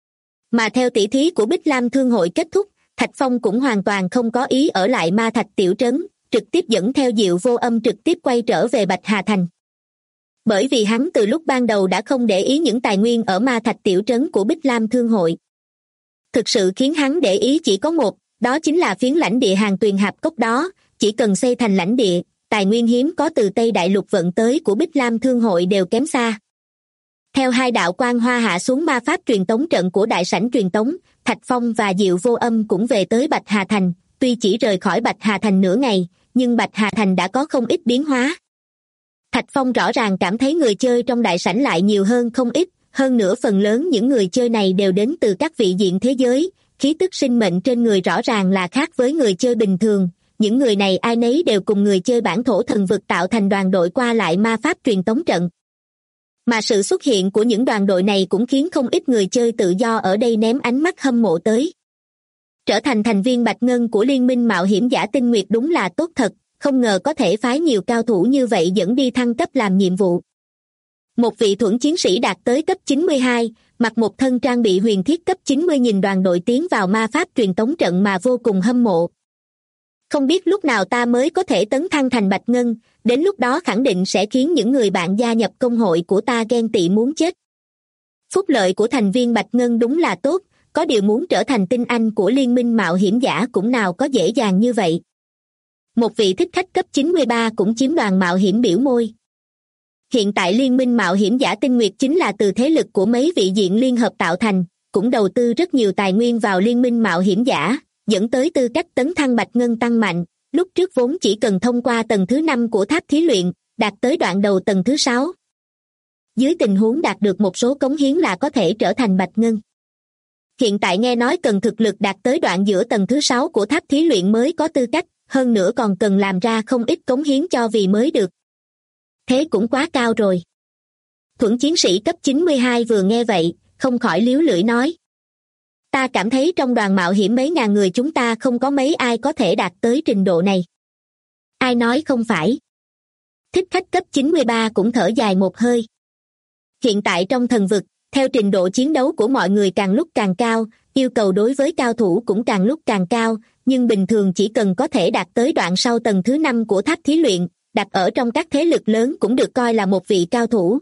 Mà theo tỷ thí của Bích Lam Thương hội kết thúc, Thạch Phong cũng hoàn toàn không có ý ở lại Ma Thạch tiểu trấn, trực tiếp dẫn theo Diệu Vô Âm trực tiếp quay trở về Bạch Hà Thành. Bởi vì hắn từ lúc ban đầu đã không để ý những tài nguyên ở Ma Thạch tiểu trấn của Bích Lam Thương hội. Thực sự khiến hắn để ý chỉ có một, đó chính là phiến lãnh địa Hàng Tuyền Hạp Cốc đó, chỉ cần xây thành lãnh địa, tài nguyên hiếm có từ Tây Đại Lục vận tới của Bích Lam Thương hội đều kém xa. Theo hai đạo quang hoa hạ xuống ma pháp truyền tống trận của đại sảnh truyền tống, Thạch Phong và Diệu Vô Âm cũng về tới Bạch Hà Thành, tuy chỉ rời khỏi Bạch Hà Thành nửa ngày, nhưng Bạch Hà Thành đã có không ít biến hóa. Thạch Phong rõ ràng cảm thấy người chơi trong đại sảnh lại nhiều hơn không ít, hơn nữa phần lớn những người chơi này đều đến từ các vị diện thế giới, khí tức sinh mệnh trên người rõ ràng là khác với người chơi bình thường. Những người này ai nấy đều cùng người chơi bản thổ thần vực tạo thành đoàn đội qua lại ma pháp truyền tống trận. Mà sự xuất hiện của những đoàn đội này cũng khiến không ít người chơi tự do ở đây ném ánh mắt hâm mộ tới. Trở thành thành viên Bạch Ngân của Liên minh Mạo hiểm giả Tinh Nguyệt đúng là tốt thật, không ngờ có thể phái nhiều cao thủ như vậy dẫn đi thăng cấp làm nhiệm vụ. Một vị thuẫn chiến sĩ đạt tới cấp 92, mặc một thân trang bị huyền thiết cấp 90 nhìn đoàn đội tiến vào ma pháp truyền tống trận mà vô cùng hâm mộ. Không biết lúc nào ta mới có thể tấn thăng thành Bạch Ngân, đến lúc đó khẳng định sẽ khiến những người bạn gia nhập công hội của ta ghen tị muốn chết. Phúc lợi của thành viên Bạch Ngân đúng là tốt, có điều muốn trở thành tinh anh của Liên minh Mạo hiểm giả cũng nào có dễ dàng như vậy. Một vị thích khách cấp 93 cũng chiếm đoàn mạo hiểm biểu môi. Hiện tại Liên minh Mạo hiểm giả Tinh Nguyệt chính là từ thế lực của mấy vị diện liên hợp tạo thành, cũng đầu tư rất nhiều tài nguyên vào Liên minh Mạo hiểm giả, dẫn tới tư cách tấn thăng Bạch Ngân tăng mạnh. Lúc trước vốn chỉ cần thông qua tầng thứ 5 của tháp thí luyện, đạt tới đoạn đầu tầng thứ 6. Dưới tình huống đạt được một số cống hiến là có thể trở thành Bạch Ngân. Hiện tại nghe nói cần thực lực đạt tới đoạn giữa tầng thứ 6 của tháp thí luyện mới có tư cách, hơn nữa còn cần làm ra không ít cống hiến cho vì mới được. Thế cũng quá cao rồi. Thuẫn chiến sĩ cấp 92 vừa nghe vậy, không khỏi líu lưỡi nói. Ta cảm thấy trong đoàn mạo hiểm mấy ngàn người chúng ta không có mấy ai có thể đạt tới trình độ này. Ai nói không phải. Thích khách cấp 93 cũng thở dài một hơi. Hiện tại trong thần vực, theo trình độ chiến đấu của mọi người càng lúc càng cao, yêu cầu đối với cao thủ cũng càng lúc càng cao, nhưng bình thường chỉ cần có thể đạt tới đoạn sau tầng thứ 5 của tháp thí luyện, đặt ở trong các thế lực lớn cũng được coi là một vị cao thủ.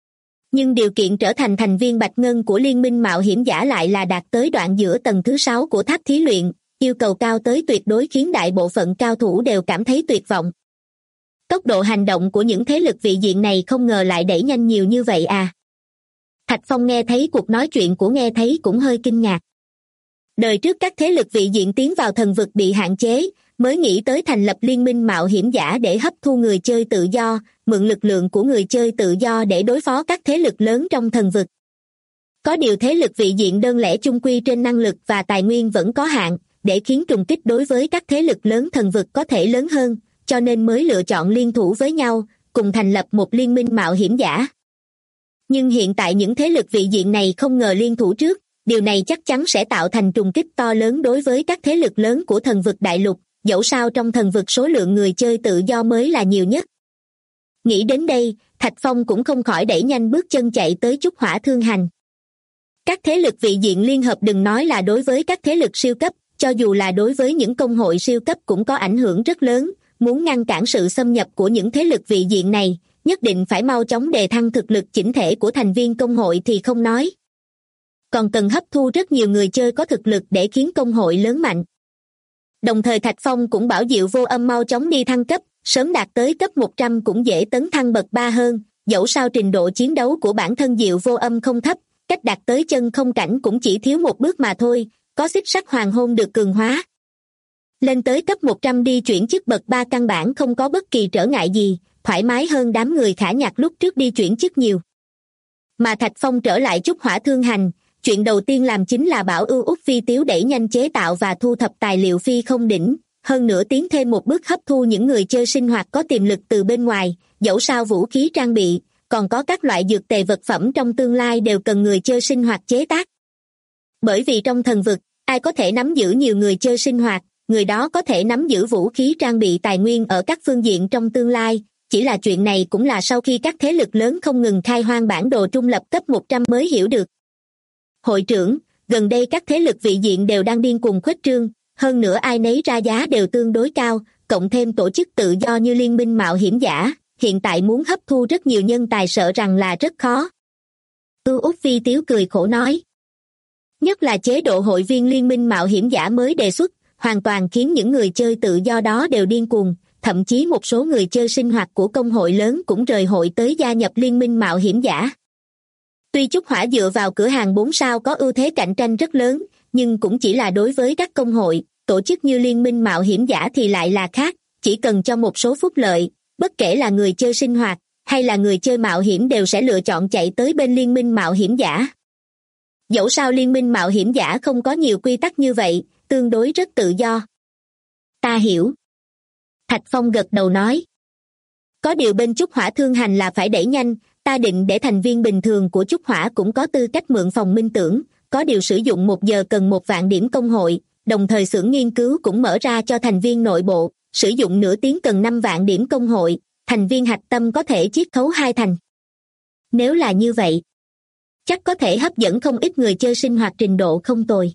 Nhưng điều kiện trở thành thành viên Bạch Ngân của Liên minh Mạo hiểm giả lại là đạt tới đoạn giữa tầng thứ 6 của tháp thí luyện, yêu cầu cao tới tuyệt đối khiến đại bộ phận cao thủ đều cảm thấy tuyệt vọng. Tốc độ hành động của những thế lực vị diện này không ngờ lại đẩy nhanh nhiều như vậy à. Thạch Phong nghe thấy cuộc nói chuyện của nghe thấy cũng hơi kinh ngạc. Đời trước các thế lực vị diện tiến vào thần vực bị hạn chế, mới nghĩ tới thành lập Liên minh Mạo hiểm giả để hấp thu người chơi tự do, mượn lực lượng của người chơi tự do để đối phó các thế lực lớn trong thần vực. Có điều thế lực vị diện đơn lẻ chung quy trên năng lực và tài nguyên vẫn có hạn, để khiến trùng kích đối với các thế lực lớn thần vực có thể lớn hơn, cho nên mới lựa chọn liên thủ với nhau, cùng thành lập một liên minh mạo hiểm giả. Nhưng hiện tại những thế lực vị diện này không ngờ liên thủ trước, điều này chắc chắn sẽ tạo thành trùng kích to lớn đối với các thế lực lớn của thần vực đại lục, dẫu sao trong thần vực số lượng người chơi tự do mới là nhiều nhất. Nghĩ đến đây, Thạch Phong cũng không khỏi đẩy nhanh bước chân chạy tới Trúc Hỏa Thương Hành. Các thế lực vị diện liên hợp đừng nói là đối với các thế lực siêu cấp, cho dù là đối với những công hội siêu cấp cũng có ảnh hưởng rất lớn, muốn ngăn cản sự xâm nhập của những thế lực vị diện này, nhất định phải mau chóng đề thăng thực lực chỉnh thể của thành viên công hội thì không nói. Còn cần hấp thu rất nhiều người chơi có thực lực để khiến công hội lớn mạnh. Đồng thời Thạch Phong cũng bảo Diệu Vô Âm mau chóng đi thăng cấp, sớm đạt tới cấp 100 cũng dễ tấn thăng bậc 3 hơn, dẫu sao trình độ chiến đấu của bản thân Diệu Vô Âm không thấp, cách đạt tới chân không cảnh cũng chỉ thiếu một bước mà thôi, có xích sắt hoàng hôn được cường hóa. Lên tới cấp 100 đi chuyển chức bậc 3 căn bản không có bất kỳ trở ngại gì, thoải mái hơn đám người khả nhạc lúc trước đi chuyển chức nhiều. Mà Thạch Phong trở lại Trúc Hỏa Thương Hành, chuyện đầu tiên làm chính là bảo ưu út phi tiếu đẩy nhanh chế tạo và thu thập tài liệu phi không đỉnh, hơn nữa tiến thêm một bước hấp thu những người chơi sinh hoạt có tiềm lực từ bên ngoài, dẫu sao vũ khí trang bị, còn có các loại dược tề vật phẩm trong tương lai đều cần người chơi sinh hoạt chế tác. Bởi vì trong thần vực, ai có thể nắm giữ nhiều người chơi sinh hoạt, người đó có thể nắm giữ vũ khí trang bị tài nguyên ở các phương diện trong tương lai, chỉ là chuyện này cũng là sau khi các thế lực lớn không ngừng khai hoang bản đồ trung lập cấp 100 mới hiểu được. Hội trưởng, gần đây các thế lực vị diện đều đang điên cuồng khuếch trương, hơn nữa ai nấy ra giá đều tương đối cao, cộng thêm tổ chức tự do như Liên minh Mạo hiểm giả, hiện tại muốn hấp thu rất nhiều nhân tài sợ rằng là rất khó. Út Phi Tiếu cười khổ nói. Nhất là chế độ hội viên Liên minh Mạo hiểm giả mới đề xuất, hoàn toàn khiến những người chơi tự do đó đều điên cuồng, thậm chí một số người chơi sinh hoạt của công hội lớn cũng rời hội tới gia nhập Liên minh Mạo hiểm giả. Tuy Trúc Hỏa dựa vào cửa hàng 4 sao có ưu thế cạnh tranh rất lớn, nhưng cũng chỉ là đối với các công hội, tổ chức như Liên minh Mạo hiểm giả thì lại là khác, chỉ cần cho một số phúc lợi, bất kể là người chơi sinh hoạt hay là người chơi mạo hiểm đều sẽ lựa chọn chạy tới bên Liên minh Mạo hiểm giả. Dẫu sao Liên minh Mạo hiểm giả không có nhiều quy tắc như vậy, tương đối rất tự do. Ta hiểu. Thạch Phong gật đầu nói. Có điều bên Trúc Hỏa Thương Hành là phải đẩy nhanh, ta định để thành viên bình thường của Trúc Hỏa cũng có tư cách mượn phòng minh tưởng, có điều sử dụng 1 giờ cần 1 vạn điểm công hội, đồng thời xưởng nghiên cứu cũng mở ra cho thành viên nội bộ, sử dụng nửa tiếng cần 5 vạn điểm công hội, thành viên hạch tâm có thể chiết khấu 2 thành. Nếu là như vậy, chắc có thể hấp dẫn không ít người chơi sinh hoạt trình độ không tồi.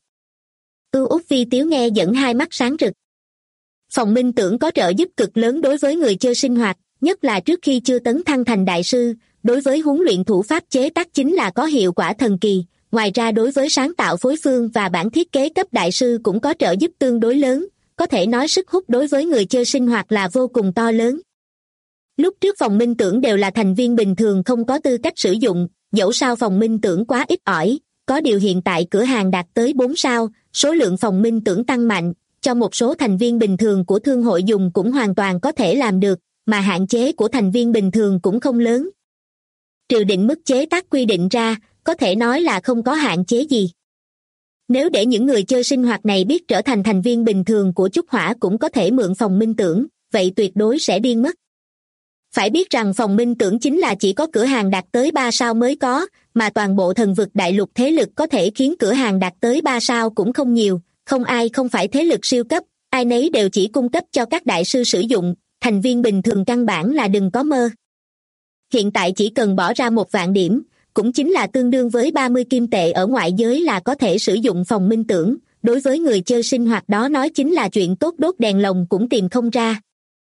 Út Vi Tiếu nghe dẫn hai mắt sáng rực. Phòng minh tưởng có trợ giúp cực lớn đối với người chơi sinh hoạt, nhất là trước khi chưa tấn thăng thành đại sư, đối với huấn luyện thủ pháp chế tác chính là có hiệu quả thần kỳ. Ngoài ra đối với sáng tạo phối phương và bản thiết kế cấp đại sư cũng có trợ giúp tương đối lớn, có thể nói sức hút đối với người chơi sinh hoạt là vô cùng to lớn. Lúc trước phòng minh tưởng đều là thành viên bình thường không có tư cách sử dụng, dẫu sao phòng minh tưởng quá ít ỏi, có điều hiện tại cửa hàng đạt tới 4 sao, số lượng phòng minh tưởng tăng mạnh, cho một số thành viên bình thường của thương hội dùng cũng hoàn toàn có thể làm được, mà hạn chế của thành viên bình thường cũng không lớn. Trừ định mức chế tác quy định ra, có thể nói là không có hạn chế gì. Nếu để những người chơi sinh hoạt này biết trở thành thành viên bình thường của Trúc Hỏa cũng có thể mượn phòng minh tưởng, vậy tuyệt đối sẽ điên mất. Phải biết rằng phòng minh tưởng chính là chỉ có cửa hàng đạt tới 3 sao mới có, mà toàn bộ thần vực đại lục thế lực có thể khiến cửa hàng đạt tới 3 sao cũng không nhiều, không ai không phải thế lực siêu cấp, ai nấy đều chỉ cung cấp cho các đại sư sử dụng, thành viên bình thường căn bản là đừng có mơ. Hiện tại chỉ cần bỏ ra 1 vạn điểm, cũng chính là tương đương với 30 kim tệ ở ngoại giới là có thể sử dụng phòng minh tưởng, đối với người chơi sinh hoạt đó nói chính là chuyện tốt đốt đèn lồng cũng tìm không ra.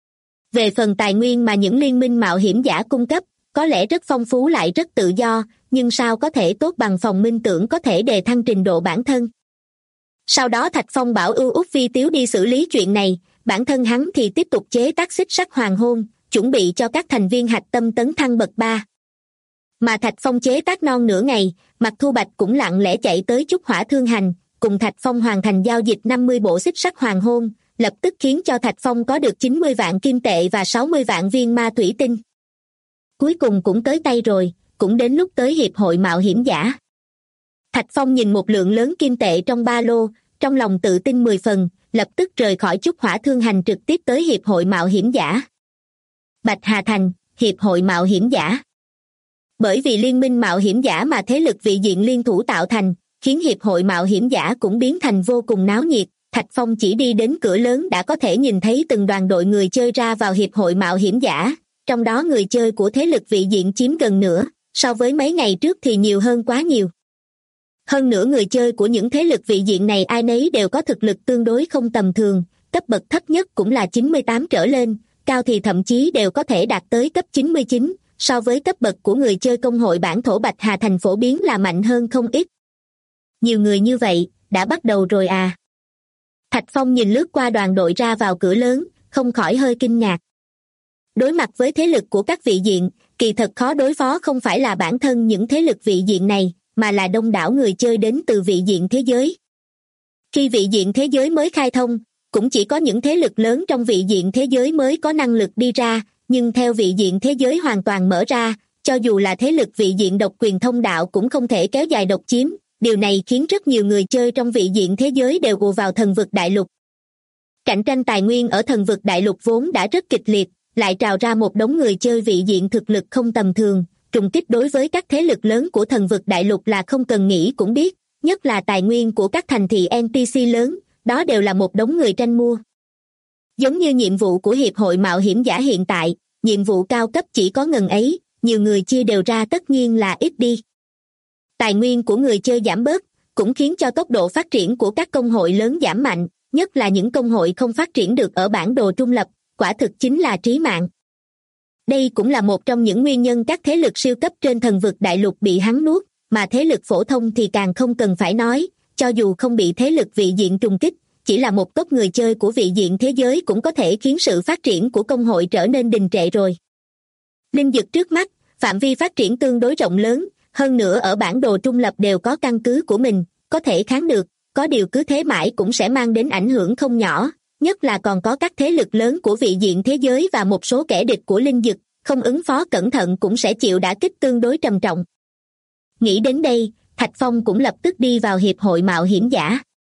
Về phần tài nguyên mà những liên minh mạo hiểm giả cung cấp, có lẽ rất phong phú lại rất tự do, nhưng sao có thể tốt bằng phòng minh tưởng có thể đề thăng trình độ bản thân. Sau đó Thạch Phong bảo Út Vi Tiếu đi xử lý chuyện này, bản thân hắn thì tiếp tục chế tác xích sắt hoàng hôn, chuẩn bị cho các thành viên hạch tâm tấn thăng bậc 3. Mà Thạch Phong chế tác non nửa ngày, Mạc Thu Bạch cũng lặng lẽ chạy tới Trúc Hỏa Thương Hành, cùng Thạch Phong hoàn thành giao dịch 50 bộ xích sắt hoàng hôn, lập tức khiến cho Thạch Phong có được 90 vạn kim tệ và 60 vạn viên ma thủy tinh. Cuối cùng cũng tới tay rồi, cũng đến lúc tới hiệp hội mạo hiểm giả. Thạch Phong nhìn một lượng lớn kim tệ trong ba lô, trong lòng tự tin 10 phần, lập tức rời khỏi Trúc Hỏa Thương Hành trực tiếp tới hiệp hội mạo hiểm giả. Bạch Hà Thành, hiệp hội mạo hiểm giả. Bởi vì liên minh mạo hiểm giả mà thế lực vị diện liên thủ tạo thành, khiến hiệp hội mạo hiểm giả cũng biến thành vô cùng náo nhiệt. Thạch Phong chỉ đi đến cửa lớn đã có thể nhìn thấy từng đoàn đội người chơi ra vào hiệp hội mạo hiểm giả, trong đó người chơi của thế lực vị diện chiếm gần nửa, so với mấy ngày trước thì nhiều hơn quá nhiều. Hơn nữa người chơi của những thế lực vị diện này ai nấy đều có thực lực tương đối không tầm thường, cấp bậc thấp nhất cũng là 98 trở lên, cao thì thậm chí đều có thể đạt tới cấp 99, so với cấp bậc của người chơi công hội bản thổ Bạch Hà Thành phổ biến là mạnh hơn không ít. Nhiều người như vậy, đã bắt đầu rồi à? Thạch Phong nhìn lướt qua đoàn đội ra vào cửa lớn, không khỏi hơi kinh ngạc. Đối mặt với thế lực của các vị diện, kỳ thật khó đối phó không phải là bản thân những thế lực vị diện này, mà là đông đảo người chơi đến từ vị diện thế giới. Khi vị diện thế giới mới khai thông, cũng chỉ có những thế lực lớn trong vị diện thế giới mới có năng lực đi ra, nhưng theo vị diện thế giới hoàn toàn mở ra, cho dù là thế lực vị diện độc quyền thông đạo cũng không thể kéo dài độc chiếm. Điều này khiến rất nhiều người chơi trong vị diện thế giới đều ùa vào thần vực đại lục. Cạnh tranh tài nguyên ở thần vực đại lục vốn đã rất kịch liệt, lại trào ra một đống người chơi vị diện thực lực không tầm thường, trùng kích đối với các thế lực lớn của thần vực đại lục là không cần nghĩ cũng biết, nhất là tài nguyên của các thành thị NPC lớn, đó đều là một đống người tranh mua. Giống như nhiệm vụ của Hiệp hội Mạo hiểm giả hiện tại, nhiệm vụ cao cấp chỉ có ngần ấy, nhiều người chia đều ra tất nhiên là ít đi. Tài nguyên của người chơi giảm bớt, cũng khiến cho tốc độ phát triển của các công hội lớn giảm mạnh, nhất là những công hội không phát triển được ở bản đồ trung lập, quả thực chính là trí mạng. Đây cũng là một trong những nguyên nhân các thế lực siêu cấp trên thần vực đại lục bị hắn nuốt, mà thế lực phổ thông thì càng không cần phải nói, cho dù không bị thế lực vị diện trùng kích, chỉ là một tốp người chơi của vị diện thế giới cũng có thể khiến sự phát triển của công hội trở nên đình trệ rồi. Linh dực trước mắt, phạm vi phát triển tương đối rộng lớn, hơn nữa ở bản đồ trung lập đều có căn cứ của mình, có thể kháng được, có điều cứ thế mãi cũng sẽ mang đến ảnh hưởng không nhỏ, nhất là còn có các thế lực lớn của vị diện thế giới và một số kẻ địch của linh dực, không ứng phó cẩn thận cũng sẽ chịu đả kích tương đối trầm trọng. Nghĩ đến đây, Thạch Phong cũng lập tức đi vào hiệp hội mạo hiểm giả.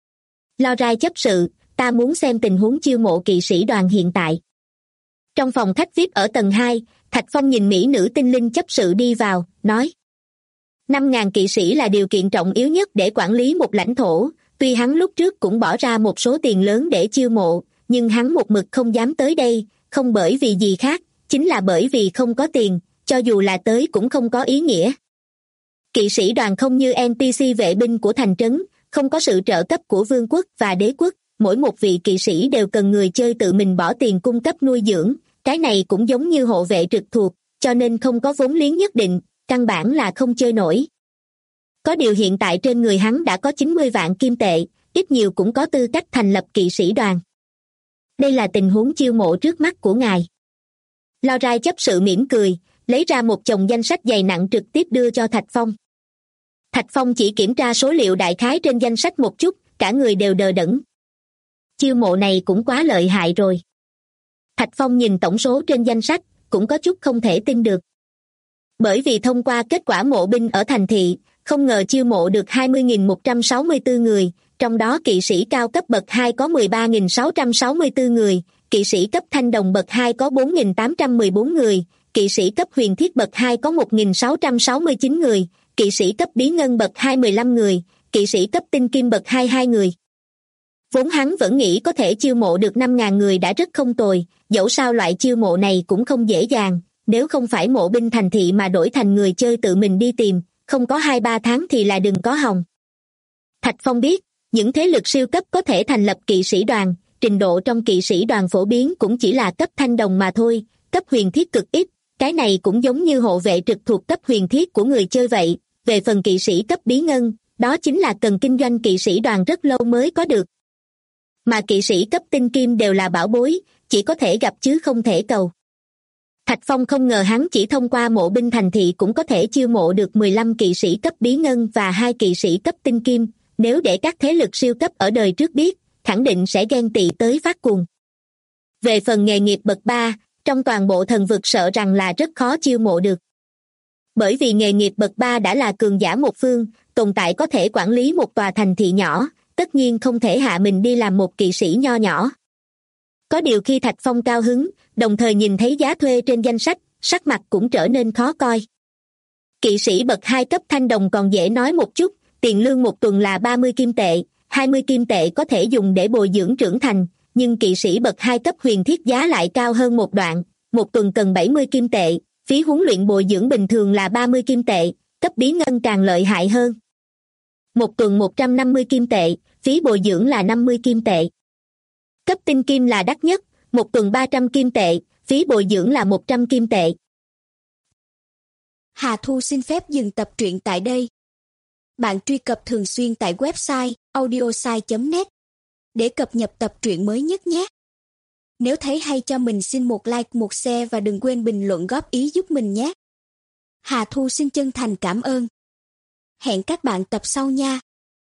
Lo rai chấp sự, ta muốn xem tình huống chiêu mộ kỵ sĩ đoàn hiện tại. Trong phòng khách VIP ở tầng 2, Thạch Phong nhìn mỹ nữ tinh linh chấp sự đi vào, nói: 5.000 kỵ sĩ là điều kiện trọng yếu nhất để quản lý một lãnh thổ, Tuy hắn lúc trước cũng bỏ ra một số tiền lớn để chiêu mộ, nhưng hắn một mực không dám tới đây, không bởi vì gì khác, chính là bởi vì không có tiền, cho dù là tới cũng không có ý nghĩa. Kỵ sĩ đoàn không như NPC vệ binh của thành trấn, không có sự trợ cấp của vương quốc và đế quốc, mỗi một vị kỵ sĩ đều cần người chơi tự mình bỏ tiền cung cấp nuôi dưỡng, cái này cũng giống như hộ vệ trực thuộc, cho nên không có vốn liếng nhất định, căn bản là không chơi nổi. Có điều hiện tại trên người hắn đã có 90 vạn kim tệ, ít nhiều cũng có tư cách thành lập kỵ sĩ đoàn. Đây là tình huống chiêu mộ trước mắt của ngài. Lo Rai chấp sự mỉm cười, lấy ra một chồng danh sách dày nặng trực tiếp đưa cho Thạch Phong. Thạch Phong chỉ kiểm tra số liệu đại khái trên danh sách một chút, cả người đều đờ đẫn. Chiêu mộ này cũng quá lợi hại rồi. Thạch Phong nhìn tổng số trên danh sách, cũng có chút không thể tin được. Bởi vì thông qua kết quả mộ binh ở thành thị, không ngờ chiêu mộ được 20.164 người, trong đó kỵ sĩ cao cấp bậc 2 có 13.664 người, kỵ sĩ cấp thanh đồng bậc 2 có 4.814 người, kỵ sĩ cấp huyền thiết bậc 2 có 1.669 người, kỵ sĩ cấp bí ngân bậc 2 15 người, kỵ sĩ cấp tinh kim bậc 2 2 người. Vốn hắn vẫn nghĩ có thể chiêu mộ được 5.000 người đã rất không tồi, dẫu sao loại chiêu mộ này cũng không dễ dàng, nếu không phải mộ binh thành thị mà đổi thành người chơi tự mình đi tìm, không có 2-3 tháng thì là đừng có hòng. Thạch Phong biết, những thế lực siêu cấp có thể thành lập kỵ sĩ đoàn, trình độ trong kỵ sĩ đoàn phổ biến cũng chỉ là cấp thanh đồng mà thôi, cấp huyền thiết cực ít, cái này cũng giống như hộ vệ trực thuộc cấp huyền thiết của người chơi vậy, về phần kỵ sĩ cấp bí ngân, đó chính là cần kinh doanh kỵ sĩ đoàn rất lâu mới có được. Mà kỵ sĩ cấp tinh kim đều là bảo bối, chỉ có thể gặp chứ không thể cầu. Thạch Phong không ngờ hắn chỉ thông qua mộ binh thành thị cũng có thể chiêu mộ được 15 kỵ sĩ cấp bí ngân và 2 kỵ sĩ cấp tinh kim, nếu để các thế lực siêu cấp ở đời trước biết, khẳng định sẽ ghen tị tới phát cuồng. Về phần nghề nghiệp bậc 3, trong toàn bộ thần vực sợ rằng là rất khó chiêu mộ được. Bởi vì nghề nghiệp bậc 3 đã là cường giả một phương, tồn tại có thể quản lý một tòa thành thị nhỏ, tất nhiên không thể hạ mình đi làm một kỵ sĩ nho nhỏ. Có điều khi Thạch Phong cao hứng, đồng thời nhìn thấy giá thuê trên danh sách, sắc mặt cũng trở nên khó coi. Kỵ sĩ bậc 2 cấp thanh đồng còn dễ nói một chút, tiền lương một tuần là 30 kim tệ, 20 kim tệ có thể dùng để bồi dưỡng trưởng thành, nhưng kỵ sĩ bậc 2 cấp huyền thiết giá lại cao hơn một đoạn, một tuần cần 70 kim tệ, phí huấn luyện bồi dưỡng bình thường là 30 kim tệ, cấp bí ngân càng lợi hại hơn. Một tuần 150 kim tệ, phí bồi dưỡng là 50 kim tệ. Cấp tinh kim là đắt nhất, một tuần 300 kim tệ, phí bồi dưỡng là 100 kim tệ. Hà Thu xin phép dừng tập truyện tại đây. Bạn truy cập thường xuyên tại website audiosai.net để cập nhật tập truyện mới nhất nhé. Nếu thấy hay cho mình xin một like, một share và đừng quên bình luận góp ý giúp mình nhé. Hà Thu xin chân thành cảm ơn. Hẹn các bạn tập sau nha.